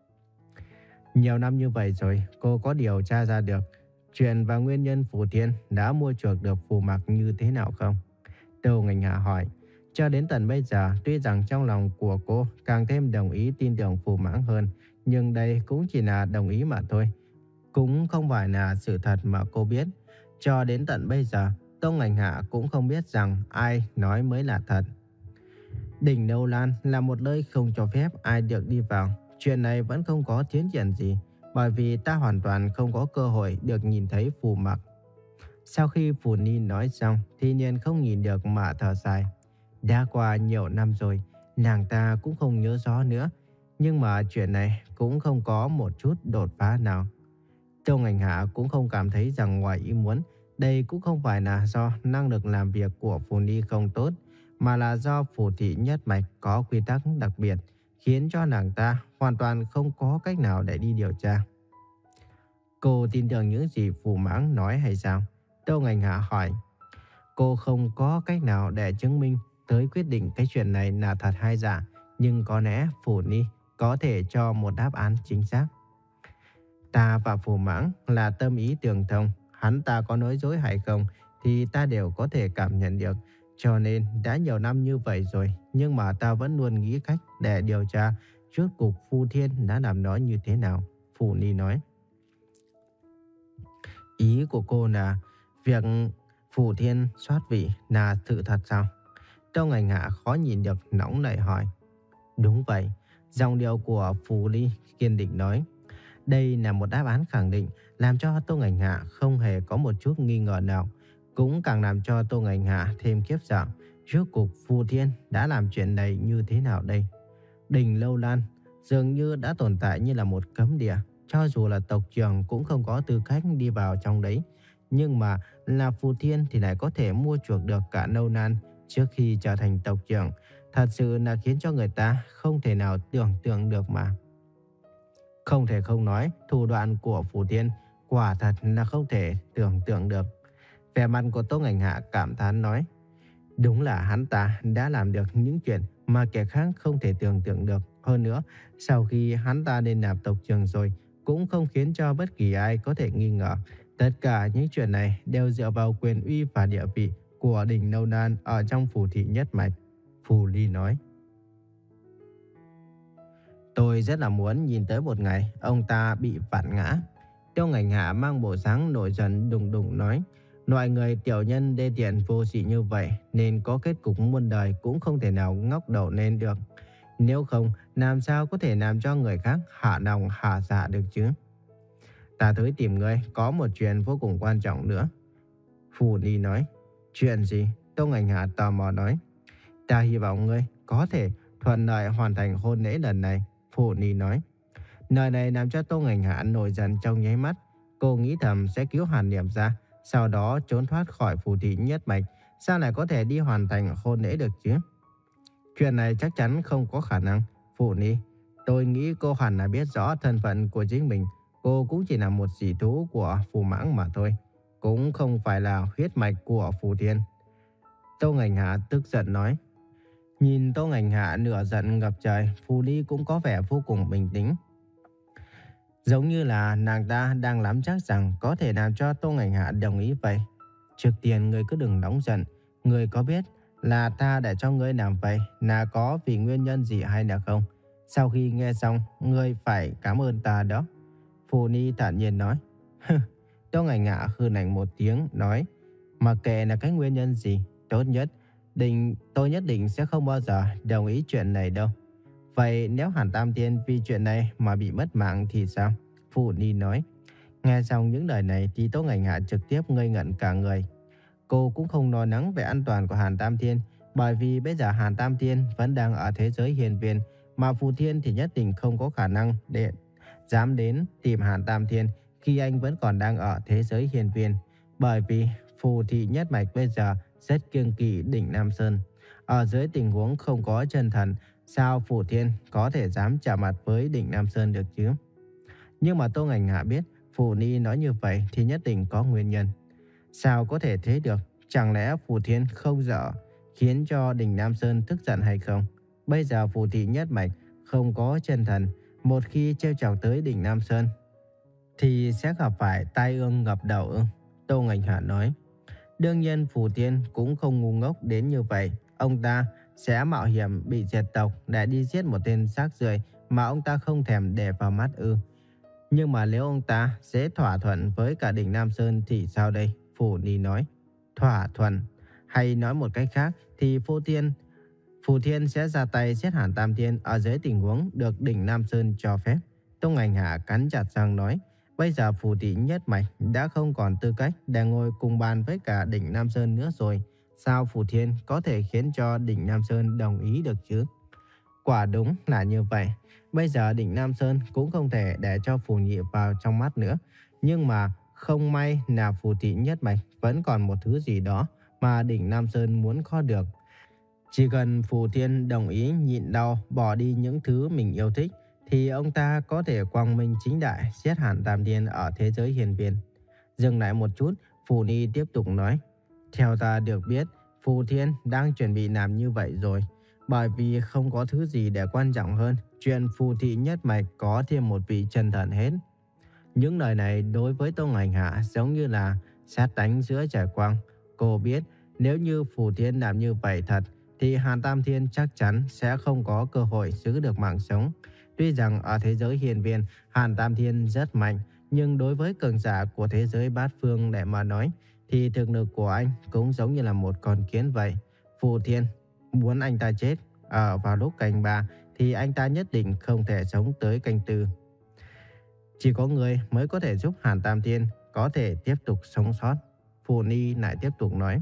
S1: Nhiều năm như vậy rồi, cô có điều tra ra được chuyện và nguyên nhân Phù Thiên đã mua chuộc được Phù Mặc như thế nào không? Tô Ngành Hạ hỏi. Cho đến tận bây giờ, tuy rằng trong lòng của cô càng thêm đồng ý tin tưởng Phù Mãng hơn, nhưng đây cũng chỉ là đồng ý mà thôi. Cũng không phải là sự thật mà cô biết. Cho đến tận bây giờ, Tô Ngành Hạ cũng không biết rằng ai nói mới là thật. Đỉnh Lâu Lan là một nơi không cho phép ai được đi vào. Chuyện này vẫn không có tiến triển gì, bởi vì ta hoàn toàn không có cơ hội được nhìn thấy Phù Mặc. Sau khi Phù Ni nói xong thì liền không nhìn được mà thở dài. Đã qua nhiều năm rồi, nàng ta cũng không nhớ rõ nữa. Nhưng mà chuyện này cũng không có một chút đột phá nào. Tô Ngành Hạ cũng không cảm thấy rằng ngoài ý muốn. Đây cũng không phải là do năng lực làm việc của Phù Ni không tốt, mà là do Phù thị nhất mạch có quy tắc đặc biệt, khiến cho nàng ta hoàn toàn không có cách nào để đi điều tra. Cô tin tưởng những gì Phù Mãng nói hay sao? Tô Ngành Hạ hỏi. Cô không có cách nào để chứng minh tới quyết định cái chuyện này là thật hay giả, nhưng có lẽ Phù Ni có thể cho một đáp án chính xác. Ta và Phù Mãng là tâm ý tương thông, hắn ta có nói dối hay không thì ta đều có thể cảm nhận được. Cho nên đã nhiều năm như vậy rồi, nhưng mà ta vẫn luôn nghĩ cách để điều tra rốt cuộc Phù Thiên đã làm nó như thế nào. Phù Ni nói. Ý của cô là việc Phù Thiên soát vị là sự thật sao? Tô Ngành Hạ khó nhìn được nóng nảy hỏi. Đúng vậy, giọng điệu của Phù Ly kiên định nói. Đây là một đáp án khẳng định, làm cho Tô Ngành Hạ không hề có một chút nghi ngờ nào. Cũng càng làm cho Tô Ngành Hạ thêm kiếp sợ. Rốt cuộc Phù Thiên đã làm chuyện này như thế nào đây? Đình Lâu Lan dường như đã tồn tại như là một cấm địa. Cho dù là tộc trưởng cũng không có tư cách đi vào trong đấy. Nhưng mà là Phù Thiên thì lại có thể mua chuộc được cả Lâu Lan trước khi trở thành tộc trưởng. Thật sự là khiến cho người ta không thể nào tưởng tượng được mà. Không thể không nói, thủ đoạn của Phù Thiên quả thật là không thể tưởng tượng được. Vẻ mặt của Tô Ngành Hạ cảm thán nói. Đúng là hắn ta đã làm được những chuyện mà kẻ khác không thể tưởng tượng được. Hơn nữa, sau khi hắn ta lên làm tộc trưởng rồi, cũng không khiến cho bất kỳ ai có thể nghi ngờ. Tất cả những chuyện này đều dựa vào quyền uy và địa vị của đình Lâu Lan ở trong Phù thị nhất mạch. Phù Ly nói. Tôi rất là muốn nhìn tới một ngày ông ta bị vặn ngã. Tiêu Ngành Hạ mang bộ dáng nổi giận đùng đùng nói. Loại người tiểu nhân đê tiện vô sĩ như vậy nên có kết cục muôn đời cũng không thể nào ngóc đầu lên được. Nếu không, làm sao có thể làm cho người khác hạ lòng hạ dạ được chứ? Ta tới tìm ngươi có một chuyện vô cùng quan trọng nữa. Phù Ly nói. Chuyện gì? Tô Ngành Hạ tò mò nói. Ta hy vọng ngươi có thể thuận lợi hoàn thành hôn lễ lần này. Phù Ly nói. Lời này làm cho Tô Ngành Hạ nổi giận trong nháy mắt. Cô nghĩ thầm sẽ cứu Hàn Niệm ra, sau đó trốn thoát khỏi Phù thị nhất mạch. Sao lại có thể đi hoàn thành hôn lễ được chứ? Chuyện này chắc chắn không có khả năng. Phù Ly, tôi nghĩ cô hẳn là biết rõ thân phận của chính mình. Cô cũng chỉ là một dị thú của Phù Mãng mà thôi, cũng không phải là huyết mạch của Phù Thiên. Tô Ngành Hạ tức giận nói. Nhìn Tô Ngành Hạ nửa giận ngập trời, Phù Ly cũng có vẻ vô cùng bình tĩnh. Giống như là nàng ta đang nắm chắc rằng có thể làm cho Tô Ngành Hạ đồng ý vậy. Trước tiên ngươi cứ đừng nóng giận. Ngươi có biết là ta để cho ngươi làm vậy là có vì nguyên nhân gì hay là không? Sau khi nghe xong, ngươi phải cảm ơn ta đó. Phù Ni thản nhiên nói. Tô Ngành Hạ hừ lạnh một tiếng nói. Mà kệ là cái nguyên nhân gì, tốt nhất định tôi nhất định sẽ không bao giờ đồng ý chuyện này đâu. Vậy nếu Hàn Tam Thiên vì chuyện này mà bị mất mạng thì sao? Phù Ni nói. Nghe xong những lời này thì Tô Ngành Hạ trực tiếp ngây ngẩn cả người. Cô cũng không lo lắng về an toàn của Hàn Tam Thiên, bởi vì bây giờ Hàn Tam Thiên vẫn đang ở thế giới hiền viên, mà Phù Thiên thì nhất định không có khả năng để dám đến tìm Hàn Tam Thiên khi anh vẫn còn đang ở thế giới hiền viên. Bởi vì Phù thị nhất mạch bây giờ rất kiêng kỵ đỉnh Nam Sơn. Ở dưới tình huống không có chân thần, sao Phù Thiên có thể dám chạm mặt với đỉnh Nam Sơn được chứ? Nhưng mà Tô Ngành Hạ biết Phù Ni nói như vậy thì nhất định có nguyên nhân. Sao có thể thế được? Chẳng lẽ Phù Thiên không dở khiến cho đỉnh Nam Sơn tức giận hay không? Bây giờ Phù thị nhất mạch không có chân thần, một khi trêu chọc tới đỉnh Nam Sơn thì sẽ gặp phải tai ương ngập đầu ư? Tô Ngành Hạ nói. Đương nhiên Phù Thiên cũng không ngu ngốc đến như vậy. Ông ta sẽ mạo hiểm bị diệt tộc để đi giết một tên xác rưởi mà ông ta không thèm để vào mắt ư? Nhưng mà nếu ông ta sẽ thỏa thuận với cả đỉnh Nam Sơn thì sao đây? Phù Ni nói. Thỏa thuận? Hay nói một cách khác thì Phù Thiên Phù Thiên sẽ ra tay giết Hàn Tam Thiên ở dưới tình huống được đỉnh Nam Sơn cho phép. Tô Ngành Hạ cắn chặt răng nói. Bây giờ Phù thị nhất mạch đã không còn tư cách để ngồi cùng bàn với cả đỉnh Nam Sơn nữa rồi. Sao Phù Thiên có thể khiến cho đỉnh Nam Sơn đồng ý được chứ? Quả đúng là như vậy. Bây giờ đỉnh Nam Sơn cũng không thể để cho Phù Nhị vào trong mắt nữa. Nhưng mà không may là Phù thị nhất mạch vẫn còn một thứ gì đó mà đỉnh Nam Sơn muốn có được. Chỉ cần Phù Thiên đồng ý nhịn đau bỏ đi những thứ mình yêu thích thì ông ta có thể quang minh chính đại giết Hàn Tam Thiên ở thế giới hiền viên. Dừng lại một chút, Phù Ni tiếp tục nói. Theo ta được biết, Phù Thiên đang chuẩn bị làm như vậy rồi. Bởi vì không có thứ gì để quan trọng hơn chuyện Phù Thị nhất mạch có thêm một vị chân thần hết. Những lời này đối với Tô Ngành Hạ giống như là sét đánh giữa trời quang. Cô biết nếu như Phù Thiên làm như vậy thật thì Hàn Tam Thiên chắc chắn sẽ không có cơ hội giữ được mạng sống. Tuy rằng ở thế giới hiền viên Hàn Tam Thiên rất mạnh, nhưng đối với cường giả của thế giới bát phương để mà nói thì thực lực của anh cũng giống như là một con kiến vậy. Phù Thiên muốn anh ta chết ở vào lúc canh ba thì anh ta nhất định không thể sống tới canh tư. Chỉ có người mới có thể giúp Hàn Tam Thiên có thể tiếp tục sống sót. Phù Ni lại tiếp tục nói.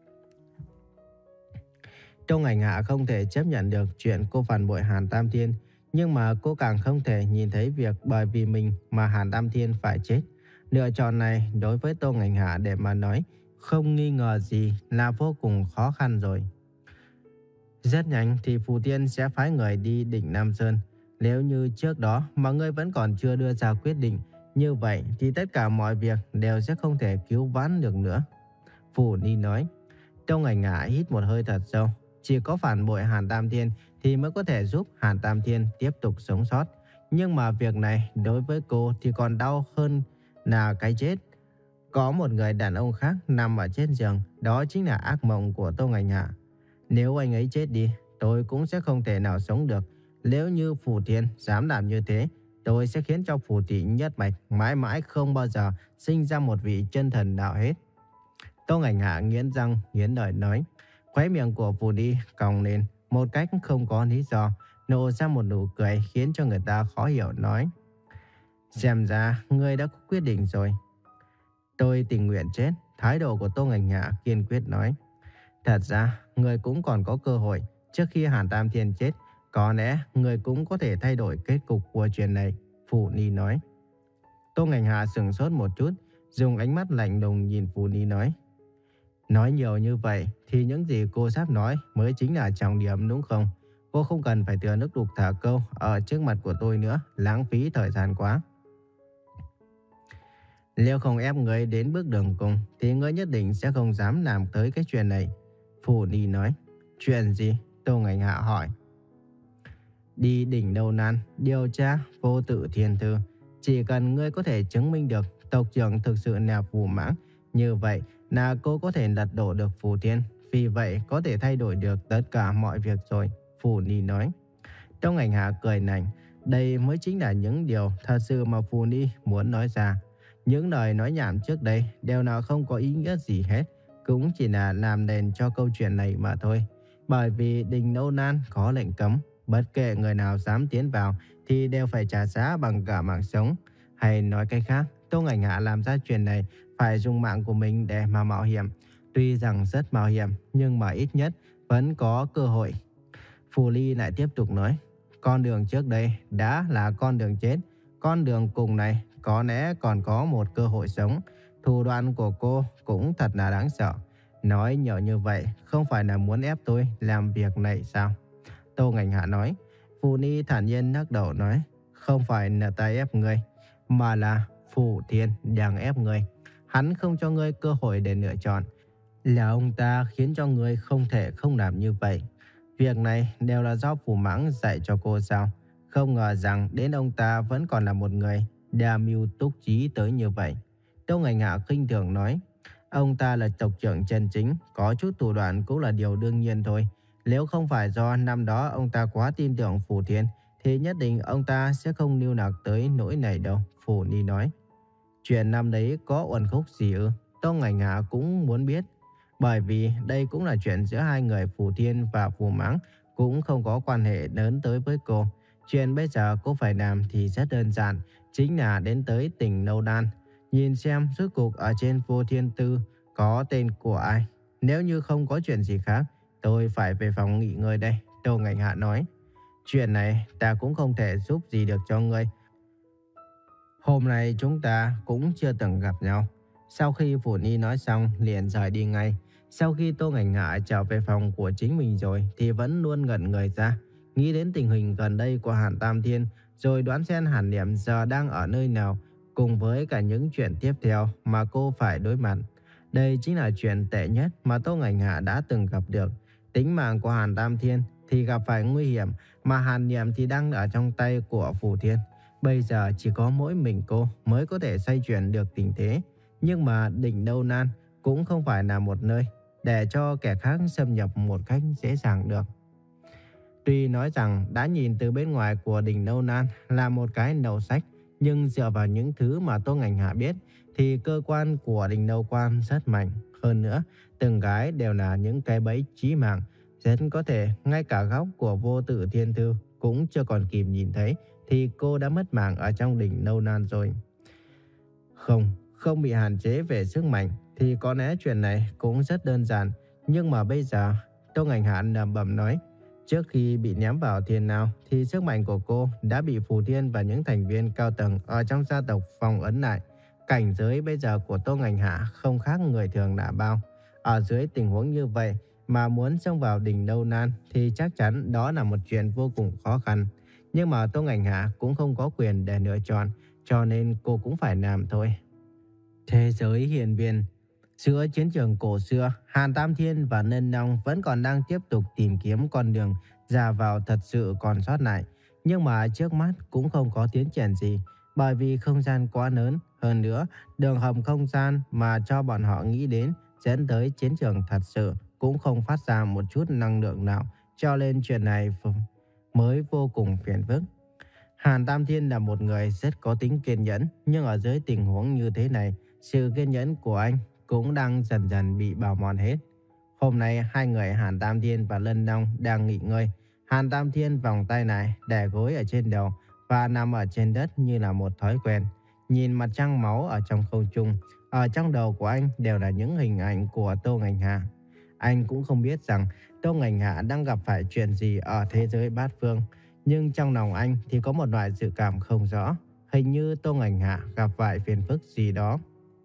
S1: Tô Ngành Hạ không thể chấp nhận được chuyện cô phản bội Hàn Tam Thiên, nhưng mà cô càng không thể nhìn thấy việc bởi vì mình mà Hàn Tam Thiên phải chết. Lựa chọn này đối với Tô Ngành Hạ để mà nói không nghi ngờ gì là vô cùng khó khăn rồi. Rất nhanh thì Phù Thiên sẽ phái người đi đỉnh Nam Sơn. Nếu như trước đó mà ngươi vẫn còn chưa đưa ra quyết định, như vậy thì tất cả mọi việc đều sẽ không thể cứu vãn được nữa. Phù Ni nói. Tô Ngành Hạ hít một hơi thật sâu. Chỉ có phản bội Hàn Tam Thiên thì mới có thể giúp Hàn Tam Thiên tiếp tục sống sót. Nhưng mà việc này đối với cô thì còn đau hơn là cái chết. Có một người đàn ông khác nằm ở trên giường, đó chính là ác mộng của Tô Ngành Hạ. Nếu anh ấy chết đi, tôi cũng sẽ không thể nào sống được. Nếu như Phù Thiên dám làm như thế, tôi sẽ khiến cho Phù Thị nhất mạch mãi mãi không bao giờ sinh ra một vị chân thần nào hết. Tô Ngành Hạ nghiến răng nghiến lợi nói. Khóe miệng của Phù Ni cong lên một cách không có lý do, nổ ra một nụ cười khiến cho người ta khó hiểu nói. Xem ra ngươi đã có quyết định rồi. Tôi tình nguyện chết. Thái độ của Tô Ngành Hạ kiên quyết nói. Thật ra ngươi cũng còn có cơ hội. Trước khi Hàn Tam Thiên chết, có lẽ ngươi cũng có thể thay đổi kết cục của chuyện này, Phù Ni nói. Tô Ngành Hạ sững sốt một chút, dùng ánh mắt lạnh lùng nhìn Phù Ni nói. Nói nhiều như vậy thì những gì cô sắp nói mới chính là trọng điểm đúng không? Cô không cần phải thừa nước đục thả câu ở trước mặt của tôi nữa, lãng phí thời gian quá. Nếu không ép ngươi đến bước đường cùng thì ngươi nhất định sẽ không dám làm tới cái chuyện này, Phù Ni nói. Chuyện gì? Tô Ngành Hạ hỏi. Đi đỉnh Đầu Nan, điều tra vô tự thiên thư. Chỉ cần ngươi có thể chứng minh được tộc trưởng thực sự là Phù Mãng, như vậy là cô có thể lật đổ được Phù Thiên. Vì vậy có thể thay đổi được tất cả mọi việc rồi, Phù Ni nói. Tô Ngành Hạ cười lạnh. Đây mới chính là những điều thật sự mà Phù Ni muốn nói ra. Những lời nói nhảm trước đây đều là không có ý nghĩa gì hết, cũng chỉ là làm nền cho câu chuyện này mà thôi. Bởi vì đỉnh Âu Nan có lệnh cấm, bất kể người nào dám tiến vào thì đều phải trả giá bằng cả mạng sống. Hay nói cách khác, Tô Ngành Hạ làm ra chuyện này phải dùng mạng của mình để mà mạo hiểm. Tuy rằng rất mạo hiểm, nhưng mà ít nhất vẫn có cơ hội. Phù Ly lại tiếp tục nói. Con đường trước đây đã là con đường chết. Con đường cùng này có lẽ còn có một cơ hội sống. Thủ đoạn của cô cũng thật là đáng sợ. Nói nhiều như vậy không phải là muốn ép tôi làm việc này sao? Tô Ngành Hạ nói. Phù Ni thản nhiên lắc đầu nói. Không phải là ta ép ngươi, mà là Phù Thiên đang ép ngươi. Hắn không cho ngươi cơ hội để lựa chọn. Là ông ta khiến cho ngươi không thể không làm như vậy. Việc này đều là do Phù Mãng dạy cho cô sao? Không ngờ rằng đến ông ta vẫn còn là một người đa mưu túc trí tới như vậy. Tô Ngành Hạ khinh thường nói. Ông ta là tộc trưởng chân chính, có chút thủ đoạn cũng là điều đương nhiên thôi. Nếu không phải do năm đó ông ta quá tin tưởng Phù Thiên thì nhất định ông ta sẽ không lưu lạc tới nỗi này đâu, Phù Ni nói. Chuyện năm đấy có uẩn khúc gì ư? Tô Ngành Hạ cũng muốn biết. Bởi vì đây cũng là chuyện giữa hai người Phù Thiên và Phù Mãng, cũng không có quan hệ lớn tới với cô. Chuyện bây giờ cô phải làm thì rất đơn giản, chính là đến tới tỉnh Nâu Đan, nhìn xem rốt cuộc ở trên Vô Thiên Tư có tên của ai. Nếu như không có chuyện gì khác, tôi phải về phòng nghỉ ngơi đây, Tô Ngành Hạ nói. Chuyện này ta cũng không thể giúp gì được cho ngươi. Hôm nay chúng ta cũng chưa từng gặp nhau. Sau khi Phù Ni nói xong liền rời đi ngay. Sau khi Tô Ngành Hạ trở về phòng của chính mình rồi thì vẫn luôn ngẩn người ra. Nghĩ đến tình hình gần đây của Hàn Tam Thiên, rồi đoán xem Hàn Niệm giờ đang ở nơi nào, cùng với cả những chuyện tiếp theo mà cô phải đối mặt. Đây chính là chuyện tệ nhất mà Tô Ngành Hạ đã từng gặp được. Tính mạng của Hàn Tam Thiên thì gặp phải nguy hiểm, mà Hàn Niệm thì đang ở trong tay của Phù Thiên. Bây giờ chỉ có mỗi mình cô mới có thể xoay chuyển được tình thế. Nhưng mà đỉnh Đâu Nan cũng không phải là một nơi để cho kẻ khác xâm nhập một cách dễ dàng được. Tuy nói rằng đã nhìn từ bên ngoài của đỉnh Đâu Nan là một cái đầu sách, nhưng dựa vào những thứ mà Tô Ngành Hạ biết thì cơ quan của đỉnh Đâu Quan rất mạnh. Hơn nữa, từng cái đều là những cái bẫy chí mạng, rất có thể ngay cả góc của Vô Tự Thiên Thư cũng chưa còn kịp nhìn thấy thì cô đã mất mạng ở trong đỉnh Đâu Nan rồi. Không, không bị hạn chế về sức mạnh thì có lẽ chuyện này cũng rất đơn giản. Nhưng mà bây giờ, Tô Ngành Hạ lẩm bẩm nói, trước khi bị ném vào thiên nào thì sức mạnh của cô đã bị Phù Thiên và những thành viên cao tầng ở trong gia tộc phong ấn lại. Cảnh giới bây giờ của Tô Ngành Hạ không khác người thường là bao. Ở dưới tình huống như vậy mà muốn xông vào đỉnh Đâu Nan thì chắc chắn đó là một chuyện vô cùng khó khăn. Nhưng mà Tô Ngành Hạ cũng không có quyền để lựa chọn, cho nên cô cũng phải làm thôi. Thế giới hiền viên. Giữa chiến trường cổ xưa, Hàn Tam Thiên và Ngân Long vẫn còn đang tiếp tục tìm kiếm con đường ra vào thật sự còn sót lại. Nhưng mà trước mắt cũng không có tiến triển gì, bởi vì không gian quá lớn. Hơn nữa, đường hầm không gian mà cho bọn họ nghĩ đến dẫn tới chiến trường thật sự cũng không phát ra một chút năng lượng nào, cho nên chuyện này mới vô cùng phiền phức. Hàn Tam Thiên là một người rất có tính kiên nhẫn, nhưng ở dưới tình huống như thế này, sự kiên nhẫn của anh cũng đang dần dần bị bào mòn hết. Hôm nay hai người Hàn Tam Thiên và Lân Long đang nghỉ ngơi. Hàn Tam Thiên vòng tay lại đè gối ở trên đầu và nằm ở trên đất như là một thói quen. Nhìn mặt trăng máu ở trong không trung, ở trong đầu của anh đều là những hình ảnh của Tô Ngành Hạ. Anh cũng không biết rằng Tô Ngành Hạ đang gặp phải chuyện gì ở thế giới bát phương, nhưng trong lòng anh thì có một loại dự cảm không rõ. Hình như Tô Ngành Hạ gặp phải phiền phức gì đó.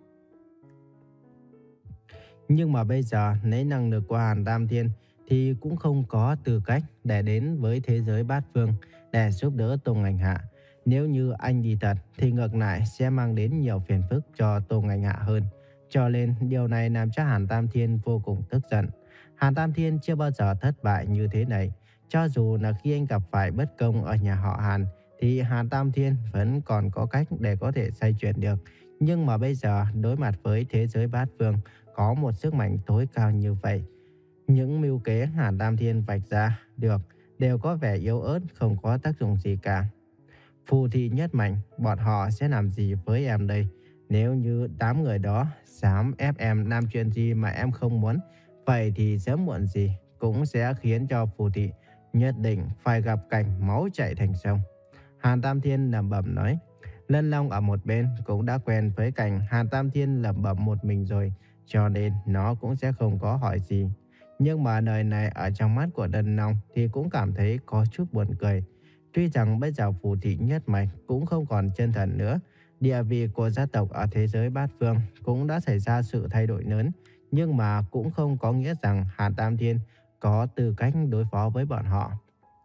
S1: Nhưng mà bây giờ lấy năng lực của Hàn Tam Thiên thì cũng không có tư cách để đến với thế giới bát phương để giúp đỡ Tô Ngành Hạ. Nếu như anh đi thật thì ngược lại sẽ mang đến nhiều phiền phức cho Tô Ngành Hạ hơn. Cho nên điều này làm cho Hàn Tam Thiên vô cùng tức giận. Hàn Tam Thiên chưa bao giờ thất bại như thế này. Cho dù là khi anh gặp phải bất công ở nhà họ Hàn thì Hàn Tam Thiên vẫn còn có cách để có thể xoay chuyển được. Nhưng mà bây giờ đối mặt với thế giới bát phương có một sức mạnh tối cao như vậy, những mưu kế Hàn Tam Thiên vạch ra được đều có vẻ yếu ớt, không có tác dụng gì cả. Phù thị nhất mạnh, bọn họ sẽ làm gì với em đây? Nếu như đám người đó dám ép em làm chuyện gì mà em không muốn, vậy thì sớm muộn gì cũng sẽ khiến cho phù thị nhất định phải gặp cảnh máu chảy thành sông. Hàn Tam Thiên lẩm bẩm nói. Lân Long ở một bên cũng đã quen với cảnh Hàn Tam Thiên lẩm bẩm một mình rồi, cho nên nó cũng sẽ không có hỏi gì. Nhưng mà lời này ở trong mắt của Lân Long thì cũng cảm thấy có chút buồn cười. Tuy rằng bây giờ phù thị nhất mạch cũng không còn chân thần nữa, địa vị của gia tộc ở thế giới bát phương cũng đã xảy ra sự thay đổi lớn, nhưng mà cũng không có nghĩa rằng Hàn Tam Thiên có tư cách đối phó với bọn họ.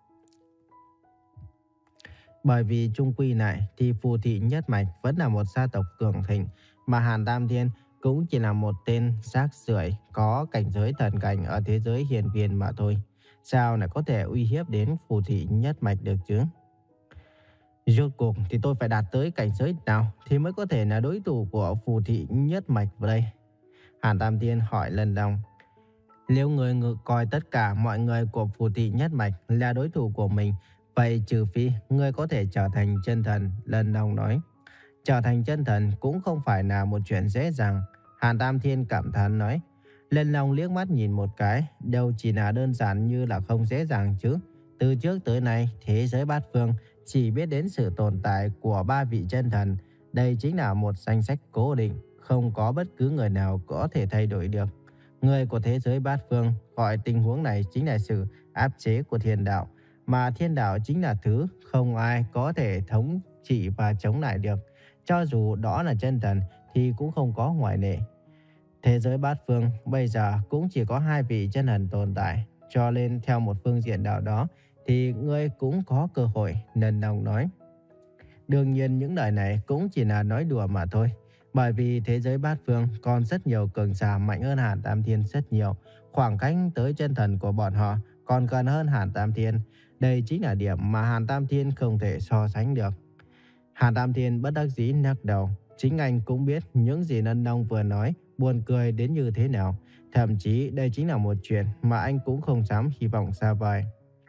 S1: Bởi vì chung quy lại thì phù thị nhất mạch vẫn là một gia tộc cường thịnh, mà Hàn Tam Thiên cũng chỉ là một tên rác rưởi có cảnh giới thần cảnh ở thế giới hiền viên mà thôi. Sao lại có thể uy hiếp đến phù thị nhất mạch được chứ? Rốt cuộc thì tôi phải đạt tới cảnh giới nào thì mới có thể là đối thủ của phù thị nhất mạch vào đây? Hàn Tam Thiên hỏi Lân Long. Nếu người ngự coi tất cả mọi người của phù thị nhất mạch là đối thủ của mình, vậy trừ phi người có thể trở thành chân thần, Lân Long nói. Trở thành chân thần cũng không phải là một chuyện dễ dàng, Hàn Tam Thiên cảm thán nói. Lân Long liếc mắt nhìn một cái, đâu chỉ là đơn giản như là không dễ dàng chứ. Từ trước tới nay, thế giới bát phương chỉ biết đến sự tồn tại của ba vị chân thần. Đây chính là một danh sách cố định, không có bất cứ người nào có thể thay đổi được. Người của thế giới bát phương gọi tình huống này chính là sự áp chế của thiên đạo. Mà thiên đạo chính là thứ không ai có thể thống trị và chống lại được. Cho dù đó là chân thần thì cũng không có ngoại lệ. Thế giới bát phương bây giờ cũng chỉ có hai vị chân thần tồn tại. Cho nên theo một phương diện nào đó thì ngươi cũng có cơ hội, Lân Long nói. Đương nhiên những lời này cũng chỉ là nói đùa mà thôi. Bởi vì thế giới bát phương còn rất nhiều cường giả mạnh hơn Hàn Tam Thiên rất nhiều. Khoảng cách tới chân thần của bọn họ còn gần hơn Hàn Tam Thiên. Đây chính là điểm mà Hàn Tam Thiên không thể so sánh được. Hàn Tam Thiên bất đắc dĩ lắc đầu. Chính anh cũng biết những gì Lân Long vừa nói buồn cười đến như thế nào. Thậm chí đây chính là một chuyện mà anh cũng không dám hy vọng xa vời.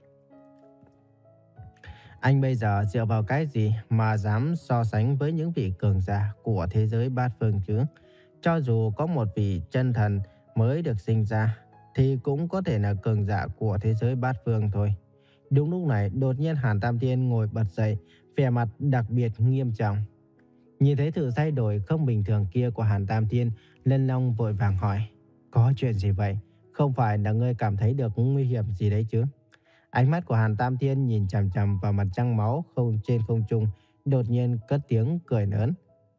S1: Anh bây giờ dựa vào cái gì mà dám so sánh với những vị cường giả của thế giới bát phương chứ? Cho dù có một vị chân thần mới được sinh ra thì cũng có thể là cường giả của thế giới bát phương thôi. Đúng lúc này đột nhiên Hàn Tam Thiên ngồi bật dậy, vẻ mặt đặc biệt nghiêm trọng. Nhìn thấy sự thay đổi không bình thường kia của Hàn Tam Thiên, Lân Long vội vàng hỏi: có chuyện gì vậy? Không phải là ngươi cảm thấy được nguy hiểm gì đấy chứ? Ánh mắt của Hàn Tam Thiên nhìn chằm chằm vào mặt trăng máu không trên không trung, đột nhiên cất tiếng cười lớn.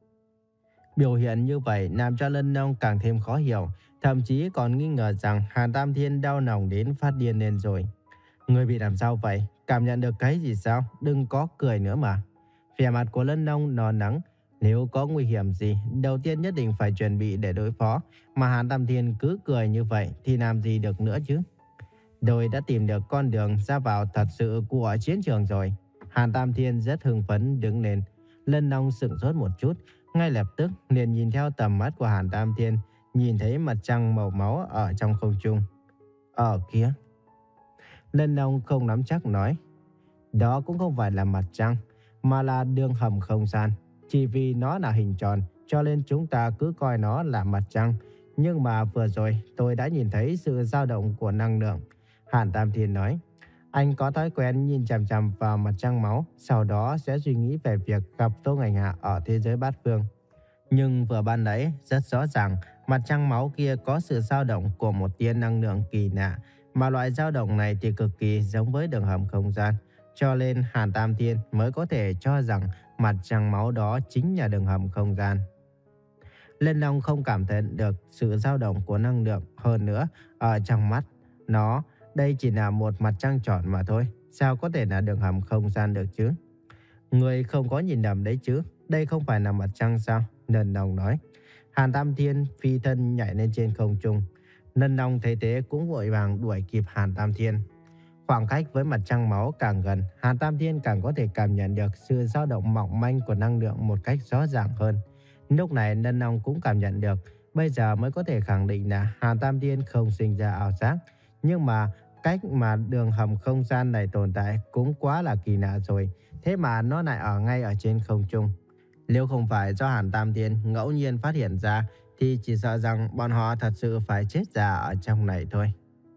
S1: Biểu hiện như vậy làm cho Lân Long càng thêm khó hiểu, thậm chí còn nghi ngờ rằng Hàn Tam Thiên đau lòng đến phát điên lên rồi. Người bị làm sao vậy? Cảm nhận được cái gì sao? Đừng có cười nữa mà. Vẻ mặt của Lân Long lo lắng. Nếu có nguy hiểm gì, đầu tiên nhất định phải chuẩn bị để đối phó. Mà Hàn Tam Thiên cứ cười như vậy thì làm gì được nữa chứ? Tôi đã tìm được con đường ra vào thật sự của chiến trường rồi. Hàn Tam Thiên rất hưng phấn đứng lên. Lân Long sững sốt một chút, ngay lập tức liền nhìn theo tầm mắt của Hàn Tam Thiên, nhìn thấy mặt trăng màu máu ở trong không trung. Ở kia. Lân Long không nắm chắc nói. Đó cũng không phải là mặt trăng, mà là đường hầm không gian. Chỉ vì nó là hình tròn, cho nên chúng ta cứ coi nó là mặt trăng. Nhưng mà vừa rồi tôi đã nhìn thấy sự dao động của năng lượng. Hàn Tam Thiên nói. Anh có thói quen nhìn chằm chằm vào mặt trăng máu, sau đó sẽ suy nghĩ về việc gặp Tô Ngành Hạ ở thế giới bát phương. Nhưng vừa ban nãy rất rõ ràng, mặt trăng máu kia có sự dao động của một tia năng lượng kỳ lạ, mà loại dao động này thì cực kỳ giống với đường hầm không gian. Cho nên Hàn Tam Thiên mới có thể cho rằng mặt trăng máu đó chính là đường hầm không gian. Lân Long không cảm nhận được sự dao động của năng lượng, hơn nữa ở trong mắt nó, đây chỉ là một mặt trăng tròn mà thôi, sao có thể là đường hầm không gian được chứ? Người không có nhìn nhầm đấy chứ, đây không phải là mặt trăng sao? Lân Long nói. Hàn Tam Thiên phi thân nhảy lên trên không trung. Lân Long thấy thế cũng vội vàng đuổi kịp Hàn Tam Thiên. Khoảng cách với mặt trăng máu càng gần, Hàn Tam Thiên càng có thể cảm nhận được sự dao động mỏng manh của năng lượng một cách rõ ràng hơn. Lúc này Lân Long cũng cảm nhận được, bây giờ mới có thể khẳng định là Hàn Tam Thiên không sinh ra ảo giác. Nhưng mà cách mà đường hầm không gian này tồn tại cũng quá là kỳ lạ rồi. Thế mà nó lại ở ngay ở trên không trung. Nếu không phải do Hàn Tam Thiên ngẫu nhiên phát hiện ra thì chỉ sợ rằng bọn họ thật sự phải chết già ở trong này thôi.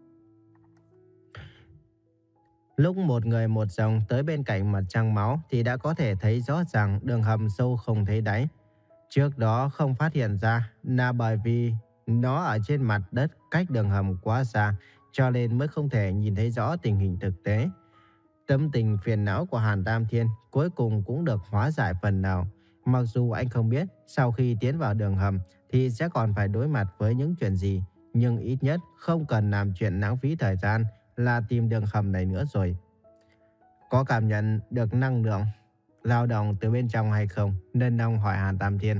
S1: Lúc một người một dòng tới bên cạnh mặt trăng máu thì đã có thể thấy rõ ràng đường hầm sâu không thấy đáy. Trước đó không phát hiện ra là bởi vì nó ở trên mặt đất cách đường hầm quá xa, cho nên mới không thể nhìn thấy rõ tình hình thực tế. Tâm tình phiền não của Hàn Tam Thiên cuối cùng cũng được hóa giải phần nào. Mặc dù anh không biết sau khi tiến vào đường hầm thì sẽ còn phải đối mặt với những chuyện gì, nhưng ít nhất không cần làm chuyện lãng phí thời gian là tìm đường hầm này nữa rồi. Có cảm nhận được năng lượng dao động từ bên trong hay không? Lân Long hỏi Hàn Tam Thiên.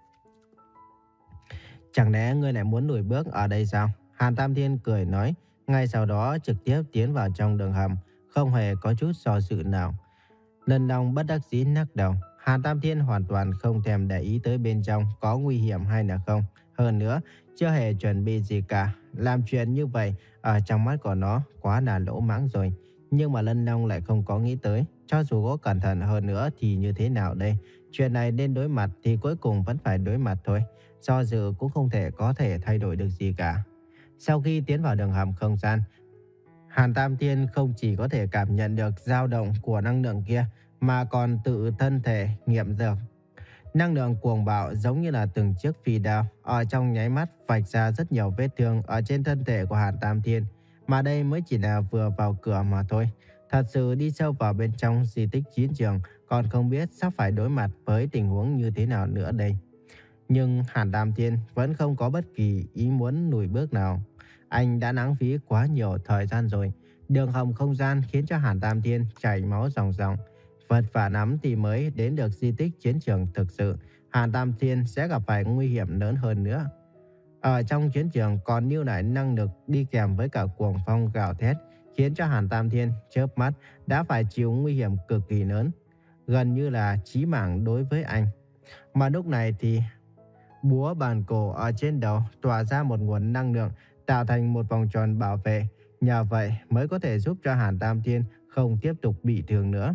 S1: Chẳng lẽ ngươi lại muốn lùi bước ở đây sao? Hàn Tam Thiên cười nói, ngay sau đó trực tiếp tiến vào trong đường hầm, không hề có chút do dự nào. Lân Long bất đắc dĩ lắc đầu. Hàn Tam Thiên hoàn toàn không thèm để ý tới bên trong có nguy hiểm hay là không. Hơn nữa, chưa hề chuẩn bị gì cả. Làm chuyện như vậy ở trong mắt của nó quá là lỗ mãng rồi. Nhưng mà Lân Long lại không có nghĩ tới, cho dù có cẩn thận hơn nữa thì như thế nào đây? Chuyện này nên đối mặt thì cuối cùng vẫn phải đối mặt thôi. Do dự cũng không thể có thể thay đổi được gì cả. Sau khi tiến vào đường hầm không gian, Hàn Tam Thiên không chỉ có thể cảm nhận được dao động của năng lượng kia, mà còn tự thân thể nghiệm được. Năng lượng cuồng bạo giống như là từng chiếc phi đao, ở trong nháy mắt vạch ra rất nhiều vết thương ở trên thân thể của Hàn Tam Thiên. Mà đây mới chỉ là vừa vào cửa mà thôi. Thật sự đi sâu vào bên trong di tích chiến trường, còn không biết sắp phải đối mặt với tình huống như thế nào nữa đây. Nhưng Hàn Tam Thiên vẫn không có bất kỳ ý muốn lùi bước nào. Anh đã lãng phí quá nhiều thời gian rồi. Đường hầm không gian khiến cho Hàn Tam Thiên chảy máu ròng ròng. Vật vả lắm thì mới đến được di tích chiến trường thực sự, Hàn Tam Thiên sẽ gặp phải nguy hiểm lớn hơn nữa. Ở trong chiến trường còn lưu lại năng lực đi kèm với cả cuồng phong gào thét, khiến cho Hàn Tam Thiên chớp mắt đã phải chịu nguy hiểm cực kỳ lớn, gần như là chí mạng đối với anh. Mà lúc này thì búa bàn cổ ở trên đầu tỏa ra một nguồn năng lượng tạo thành một vòng tròn bảo vệ, nhờ vậy mới có thể giúp cho Hàn Tam Thiên không tiếp tục bị thương nữa.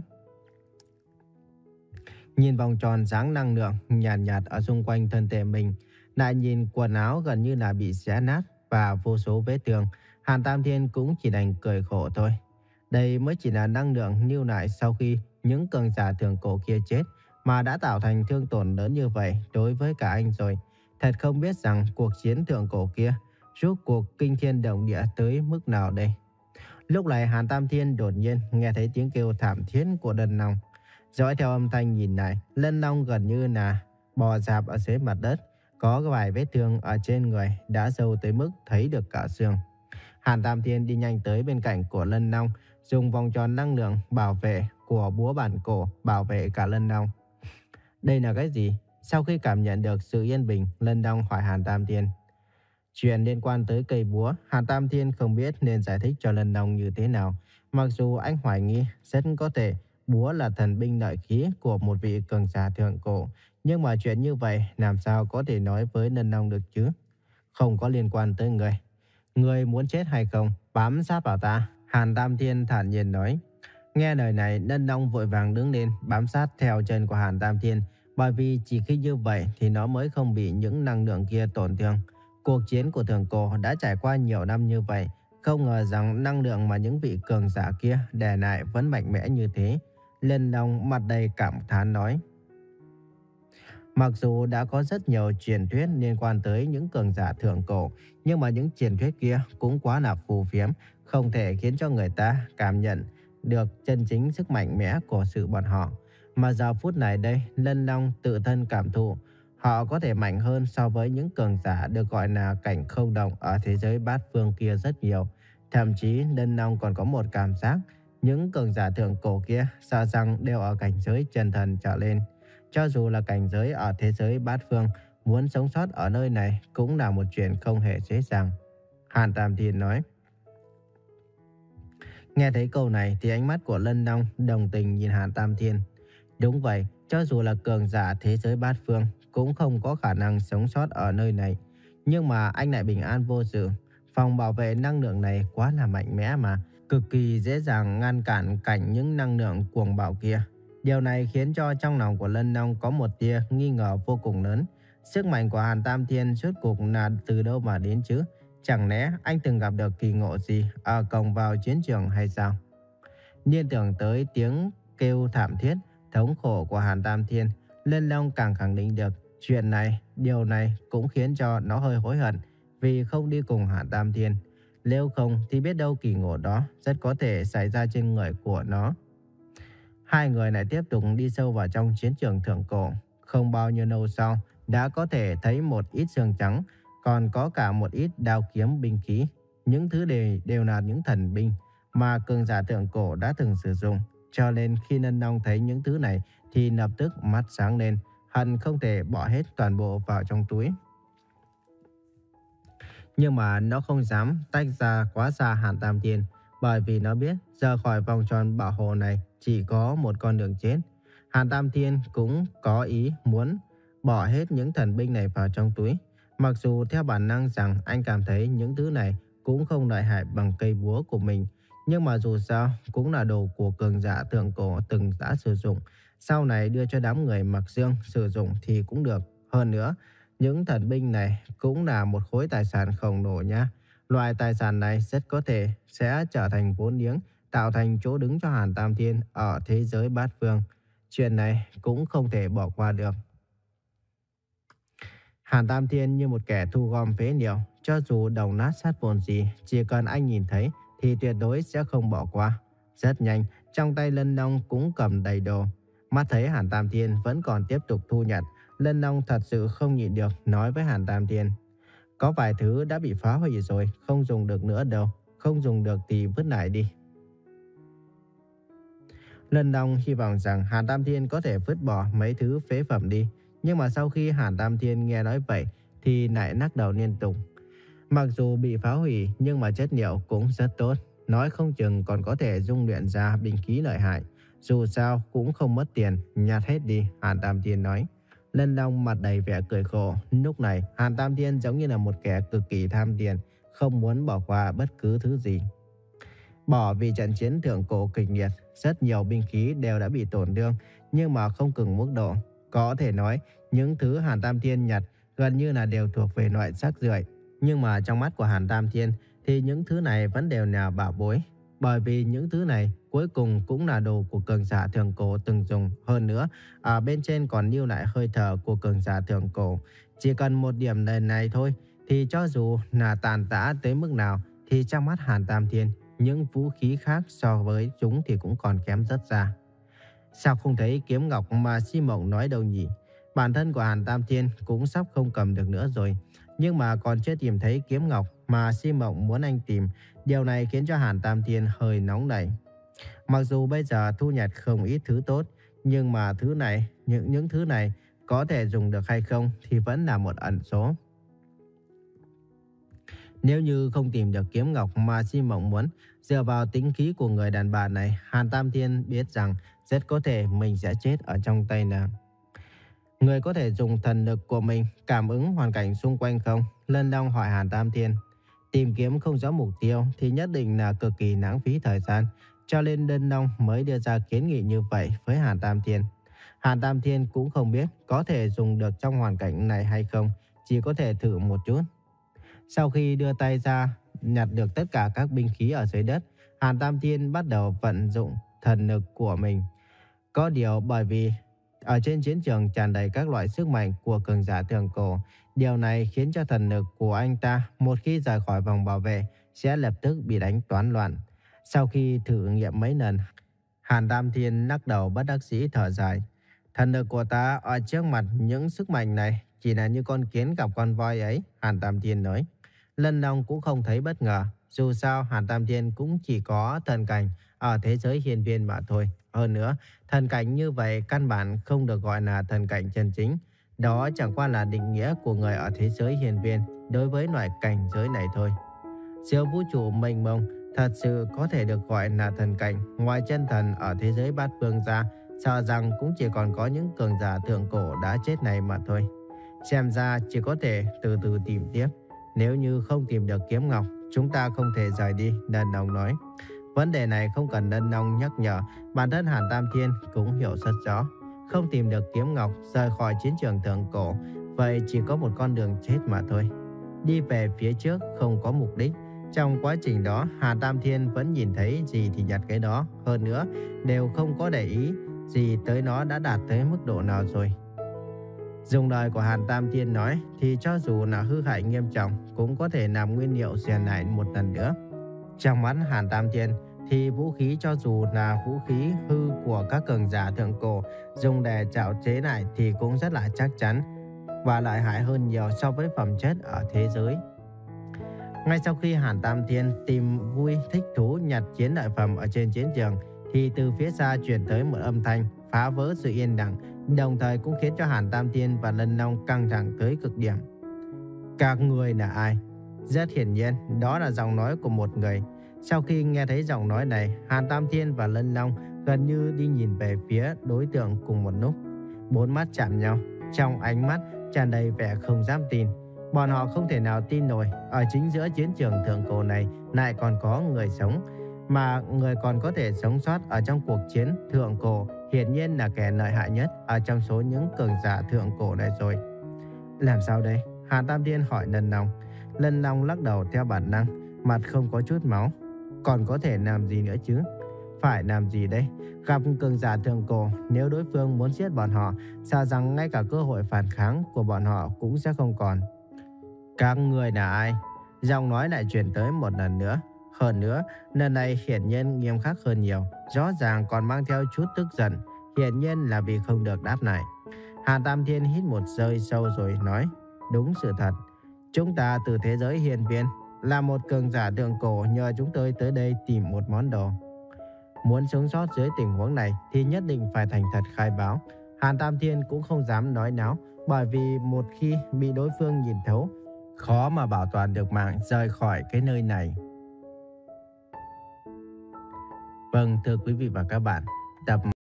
S1: Nhìn vòng tròn sáng năng lượng nhàn nhạt, nhạt ở xung quanh thân thể mình, lại nhìn quần áo gần như là bị xé nát và vô số vết thương, Hàn Tam Thiên cũng chỉ đành cười khổ thôi. Đây mới chỉ là năng lượng lưu lại sau khi những cường giả thượng cổ kia chết, mà đã tạo thành thương tổn lớn như vậy đối với cả anh rồi. Thật không biết rằng cuộc chiến thượng cổ kia rốt cuộc kinh thiên động địa tới mức nào đây. Lúc này Hàn Tam Thiên đột nhiên nghe thấy tiếng kêu thảm thiết của Lân Long. Dõi theo âm thanh nhìn lại, Lân Long gần như là bò rạp ở dưới mặt đất, có vài vết thương ở trên người đã sâu tới mức thấy được cả xương. Hàn Tam Thiên đi nhanh tới bên cạnh của Lân Long, dùng vòng tròn năng lượng bảo vệ của búa bản cổ bảo vệ cả Lân Long. Đây là cái gì? Sau khi cảm nhận được sự yên bình, Lân Long hỏi Hàn Tam Thiên. Chuyện liên quan tới cây búa, Hàn Tam Thiên không biết nên giải thích cho Lân Long như thế nào. Mặc dù anh hoài nghi rất có thể búa là thần binh lợi khí của một vị cường giả thượng cổ, nhưng mà chuyện như vậy làm sao có thể nói với Lân Long được chứ? Không có liên quan tới người. Người muốn chết hay không, bám sát vào ta, Hàn Tam Thiên thản nhiên nói. Nghe lời này, Lân Long vội vàng đứng lên, bám sát theo chân của Hàn Tam Thiên, bởi vì chỉ khi như vậy thì nó mới không bị những năng lượng kia tổn thương. Cuộc chiến của thượng cổ đã trải qua nhiều năm như vậy, không ngờ rằng năng lượng mà những vị cường giả kia đè lại vẫn mạnh mẽ như thế. Lân Long mặt đầy cảm thán nói. Mặc dù đã có rất nhiều truyền thuyết liên quan tới những cường giả thượng cổ, nhưng mà những truyền thuyết kia cũng quá là phù phiếm, không thể khiến cho người ta cảm nhận được chân chính sức mạnh mẽ của sự bọn họ. Mà giờ phút này đây, Lân Long tự thân cảm thụ, họ có thể mạnh hơn so với những cường giả được gọi là cảnh không động ở thế giới bát phương kia rất nhiều. Thậm chí Lân Long còn có một cảm giác, những cường giả thượng cổ kia sợ rằng đều ở cảnh giới chân thần trở lên. Cho dù là cảnh giới ở thế giới bát phương, muốn sống sót ở nơi này cũng là một chuyện không hề dễ dàng. Hàn Tam Thiên nói. Nghe thấy câu này thì ánh mắt của Lân Long đồng tình nhìn Hàn Tam Thiên. Đúng vậy, cho dù là cường giả thế giới bát phương cũng không có khả năng sống sót ở nơi này. Nhưng mà anh lại bình an vô sự. Phòng bảo vệ năng lượng này quá là mạnh mẽ mà, cực kỳ dễ dàng ngăn cản cảnh những năng lượng cuồng bạo kia. Điều này khiến cho trong lòng của Lân Long có một tia nghi ngờ vô cùng lớn. Sức mạnh của Hàn Tam Thiên rốt cuộc là từ đâu mà đến chứ? Chẳng lẽ anh từng gặp được kỳ ngộ gì ở cổng vào chiến trường hay sao? Liên tưởng tới tiếng kêu thảm thiết, thống khổ của Hàn Tam Thiên, Lân Long càng khẳng định được chuyện này, điều này cũng khiến cho nó hơi hối hận vì không đi cùng Hàn Tam Thiên. Nếu không thì biết đâu kỳ ngộ đó rất có thể xảy ra trên người của nó. Hai người lại tiếp tục đi sâu vào trong chiến trường thượng cổ. Không bao nhiêu lâu sau, đã có thể thấy một ít xương trắng, còn có cả một ít đao kiếm binh khí. Những thứ này đều là những thần binh mà cường giả thượng cổ đã từng sử dụng. Cho nên khi Lân Long thấy những thứ này thì lập tức mắt sáng lên, hận không thể bỏ hết toàn bộ vào trong túi. Nhưng mà nó không dám tách ra quá xa Hàn Tam Thiên, bởi vì nó biết rời khỏi vòng tròn bảo hộ này chỉ có một con đường chết. Hàn Tam Thiên cũng có ý muốn bỏ hết những thần binh này vào trong túi. Mặc dù theo bản năng rằng anh cảm thấy những thứ này cũng không lợi hại bằng cây búa của mình, nhưng mà dù sao cũng là đồ của cường giả thượng cổ từng đã sử dụng. Sau này đưa cho đám người mặc xương sử dụng thì cũng được. Hơn nữa, những thần binh này cũng là một khối tài sản khổng lồ nha. Loại tài sản này rất có thể sẽ trở thành vốn liếng, tạo thành chỗ đứng cho Hàn Tam Thiên ở thế giới bát phương. Chuyện này cũng không thể bỏ qua được. Hàn Tam Thiên như một kẻ thu gom phế liệu, cho dù đồng nát sát vụn gì, chỉ cần anh nhìn thấy thì tuyệt đối sẽ không bỏ qua. Rất nhanh, trong tay Lân Long cũng cầm đầy đồ. Mắt thấy Hàn Tam Thiên vẫn còn tiếp tục thu nhặt, Lân Long thật sự không nhịn được nói với Hàn Tam Thiên. Có vài thứ đã bị phá hủy rồi, không dùng được nữa đâu. Không dùng được thì vứt lại đi. Lân Long hy vọng rằng Hàn Tam Thiên có thể vứt bỏ mấy thứ phế phẩm đi. Nhưng mà sau khi Hàn Tam Thiên nghe nói vậy thì lại lắc đầu liên tục. Mặc dù bị phá hủy nhưng mà chất liệu cũng rất tốt. Nói không chừng còn có thể dung luyện ra binh khí lợi hại. Dù sao cũng không mất tiền, nhặt hết đi, Hàn Tam Thiên nói. Lân Long mặt đầy vẻ cười khổ. Lúc này Hàn Tam Thiên giống như là một kẻ cực kỳ tham tiền, không muốn bỏ qua bất cứ thứ gì. Bỏ vì trận chiến thượng cổ kịch liệt, rất nhiều binh khí đều đã bị tổn thương, nhưng mà không cùng mức độ. Có thể nói, những thứ Hàn Tam Thiên nhặt gần như là đều thuộc về loại rác rưởi. Nhưng mà trong mắt của Hàn Tam Thiên thì những thứ này vẫn đều là bảo bối. Bởi vì những thứ này cuối cùng cũng là đồ của cường giả thượng cổ từng dùng. Hơn nữa, ở bên trên còn lưu lại hơi thở của cường giả thượng cổ. Chỉ cần một điểm này này thôi, thì cho dù là tàn tã tới mức nào, thì trong mắt Hàn Tam Thiên, những vũ khí khác so với chúng thì cũng còn kém rất xa. Sao không thấy kiếm ngọc mà Si Mộng nói đâu nhỉ? Bản thân của Hàn Tam Thiên cũng sắp không cầm được nữa rồi. Nhưng mà còn chưa tìm thấy kiếm ngọc mà Si Mộng muốn anh tìm. Điều này khiến cho Hàn Tam Thiên hơi nóng nảy. Mặc dù bây giờ thu nhặt không ít thứ tốt, nhưng mà thứ này, những những thứ này có thể dùng được hay không thì vẫn là một ẩn số. Nếu như không tìm được kiếm ngọc mà Si Mộng muốn, dựa vào tính khí của người đàn bà này, Hàn Tam Thiên biết rằng rất có thể mình sẽ chết ở trong tay nàng. Người có thể dùng thần lực của mình cảm ứng hoàn cảnh xung quanh không? Lân Long hỏi Hàn Tam Thiên. Tìm kiếm không rõ mục tiêu thì nhất định là cực kỳ lãng phí thời gian, cho nên Lân Long mới đưa ra kiến nghị như vậy với Hàn Tam Thiên. Hàn Tam Thiên cũng không biết có thể dùng được trong hoàn cảnh này hay không, chỉ có thể thử một chút. Sau khi đưa tay ra nhặt được tất cả các binh khí ở dưới đất, Hàn Tam Thiên bắt đầu vận dụng thần lực của mình. Có điều bởi vì ở trên chiến trường tràn đầy các loại sức mạnh của cường giả thượng cổ, điều này khiến cho thần lực của anh ta một khi rời khỏi vòng bảo vệ sẽ lập tức bị đánh toán loạn. Sau khi thử nghiệm mấy lần, Hàn Tam Thiên lắc đầu bất đắc dĩ thở dài. Thần lực của ta ở trước mặt những sức mạnh này chỉ là như con kiến gặp con voi ấy, Hàn Tam Thiên nói. Lân Long cũng không thấy bất ngờ. Dù sao Hàn Tam Thiên cũng chỉ có thần cảnh ở thế giới hiên viên mà thôi. Hơn nữa, thần cảnh như vậy căn bản không được gọi là thần cảnh chân chính. Đó chẳng qua là định nghĩa của người ở thế giới hiên viên đối với loại cảnh giới này thôi. Siêu vũ trụ mênh mông thật sự có thể được gọi là thần cảnh. Ngoài chân thần ở thế giới bát phương ra, sợ rằng cũng chỉ còn có những cường giả thượng cổ đã chết này mà thôi. Xem ra chỉ có thể từ từ tìm tiếp. Nếu như không tìm được kiếm ngọc, chúng ta không thể rời đi, Lân Long nói. Vấn đề này không cần Lân Long nhắc nhở, bản thân Hàn Tam Thiên cũng hiểu rất rõ. Không tìm được kiếm ngọc, rời khỏi chiến trường thượng cổ, vậy chỉ có một con đường chết mà thôi. Đi về phía trước không có mục đích. Trong quá trình đó, Hàn Tam Thiên vẫn nhìn thấy gì thì nhặt cái đó. Hơn nữa, đều không có để ý gì tới nó đã đạt tới mức độ nào rồi. Dùng lời của Hàn Tam Thiên nói thì cho dù là hư hại nghiêm trọng cũng có thể làm nguyên liệu rèn lại một lần nữa. Trong mắt Hàn Tam Thiên thì vũ khí cho dù là vũ khí hư của các cường giả thượng cổ dùng để trạo chế lại thì cũng rất là chắc chắn và lợi hại hơn nhiều so với phẩm chất ở thế giới. Ngay sau khi Hàn Tam Thiên tìm vui thích thú nhặt chiến lợi phẩm ở trên chiến trường thì từ phía xa truyền tới một âm thanh phá vỡ sự yên lặng, đồng thời cũng khiến cho Hàn Tam Thiên và Lân Long căng thẳng tới cực điểm. Các người là ai? Rất hiển nhiên, đó là giọng nói của một người. Sau khi nghe thấy giọng nói này, Hàn Tam Thiên và Lân Long gần như đi nhìn về phía đối tượng cùng một lúc. Bốn mắt chạm nhau, trong ánh mắt tràn đầy vẻ không dám tin. Bọn họ không thể nào tin nổi, ở chính giữa chiến trường thượng cổ này lại còn có người sống. Mà người còn có thể sống sót ở trong cuộc chiến thượng cổ hiển nhiên là kẻ lợi hại nhất ở trong số những cường giả thượng cổ này rồi. Làm sao đây? Hàn Tam Thiên hỏi Lân Long. Lân Long lắc đầu theo bản năng, mặt không có chút máu. Còn có thể làm gì nữa chứ? Phải làm gì đây? Gặp cường giả thượng cổ, nếu đối phương muốn giết bọn họ, sợ rằng ngay cả cơ hội phản kháng của bọn họ cũng sẽ không còn. Các người là ai? Giọng nói lại truyền tới một lần nữa. Hơn nữa, lần này hiển nhiên nghiêm khắc hơn nhiều, rõ ràng còn mang theo chút tức giận, hiển nhiên là vì không được đáp lại. Hàn Tam Thiên hít một hơi sâu rồi nói, đúng sự thật. Chúng ta từ thế giới hiên viên, là một cường giả thượng cổ nhờ chúng tôi tới đây tìm một món đồ. Muốn sống sót dưới tình huống này thì nhất định phải thành thật khai báo. Hàn Tam Thiên cũng không dám nói náo, bởi vì một khi bị đối phương nhìn thấu, khó mà bảo toàn được mạng rời khỏi cái nơi này. Vâng, thưa quý vị và các bạn, tập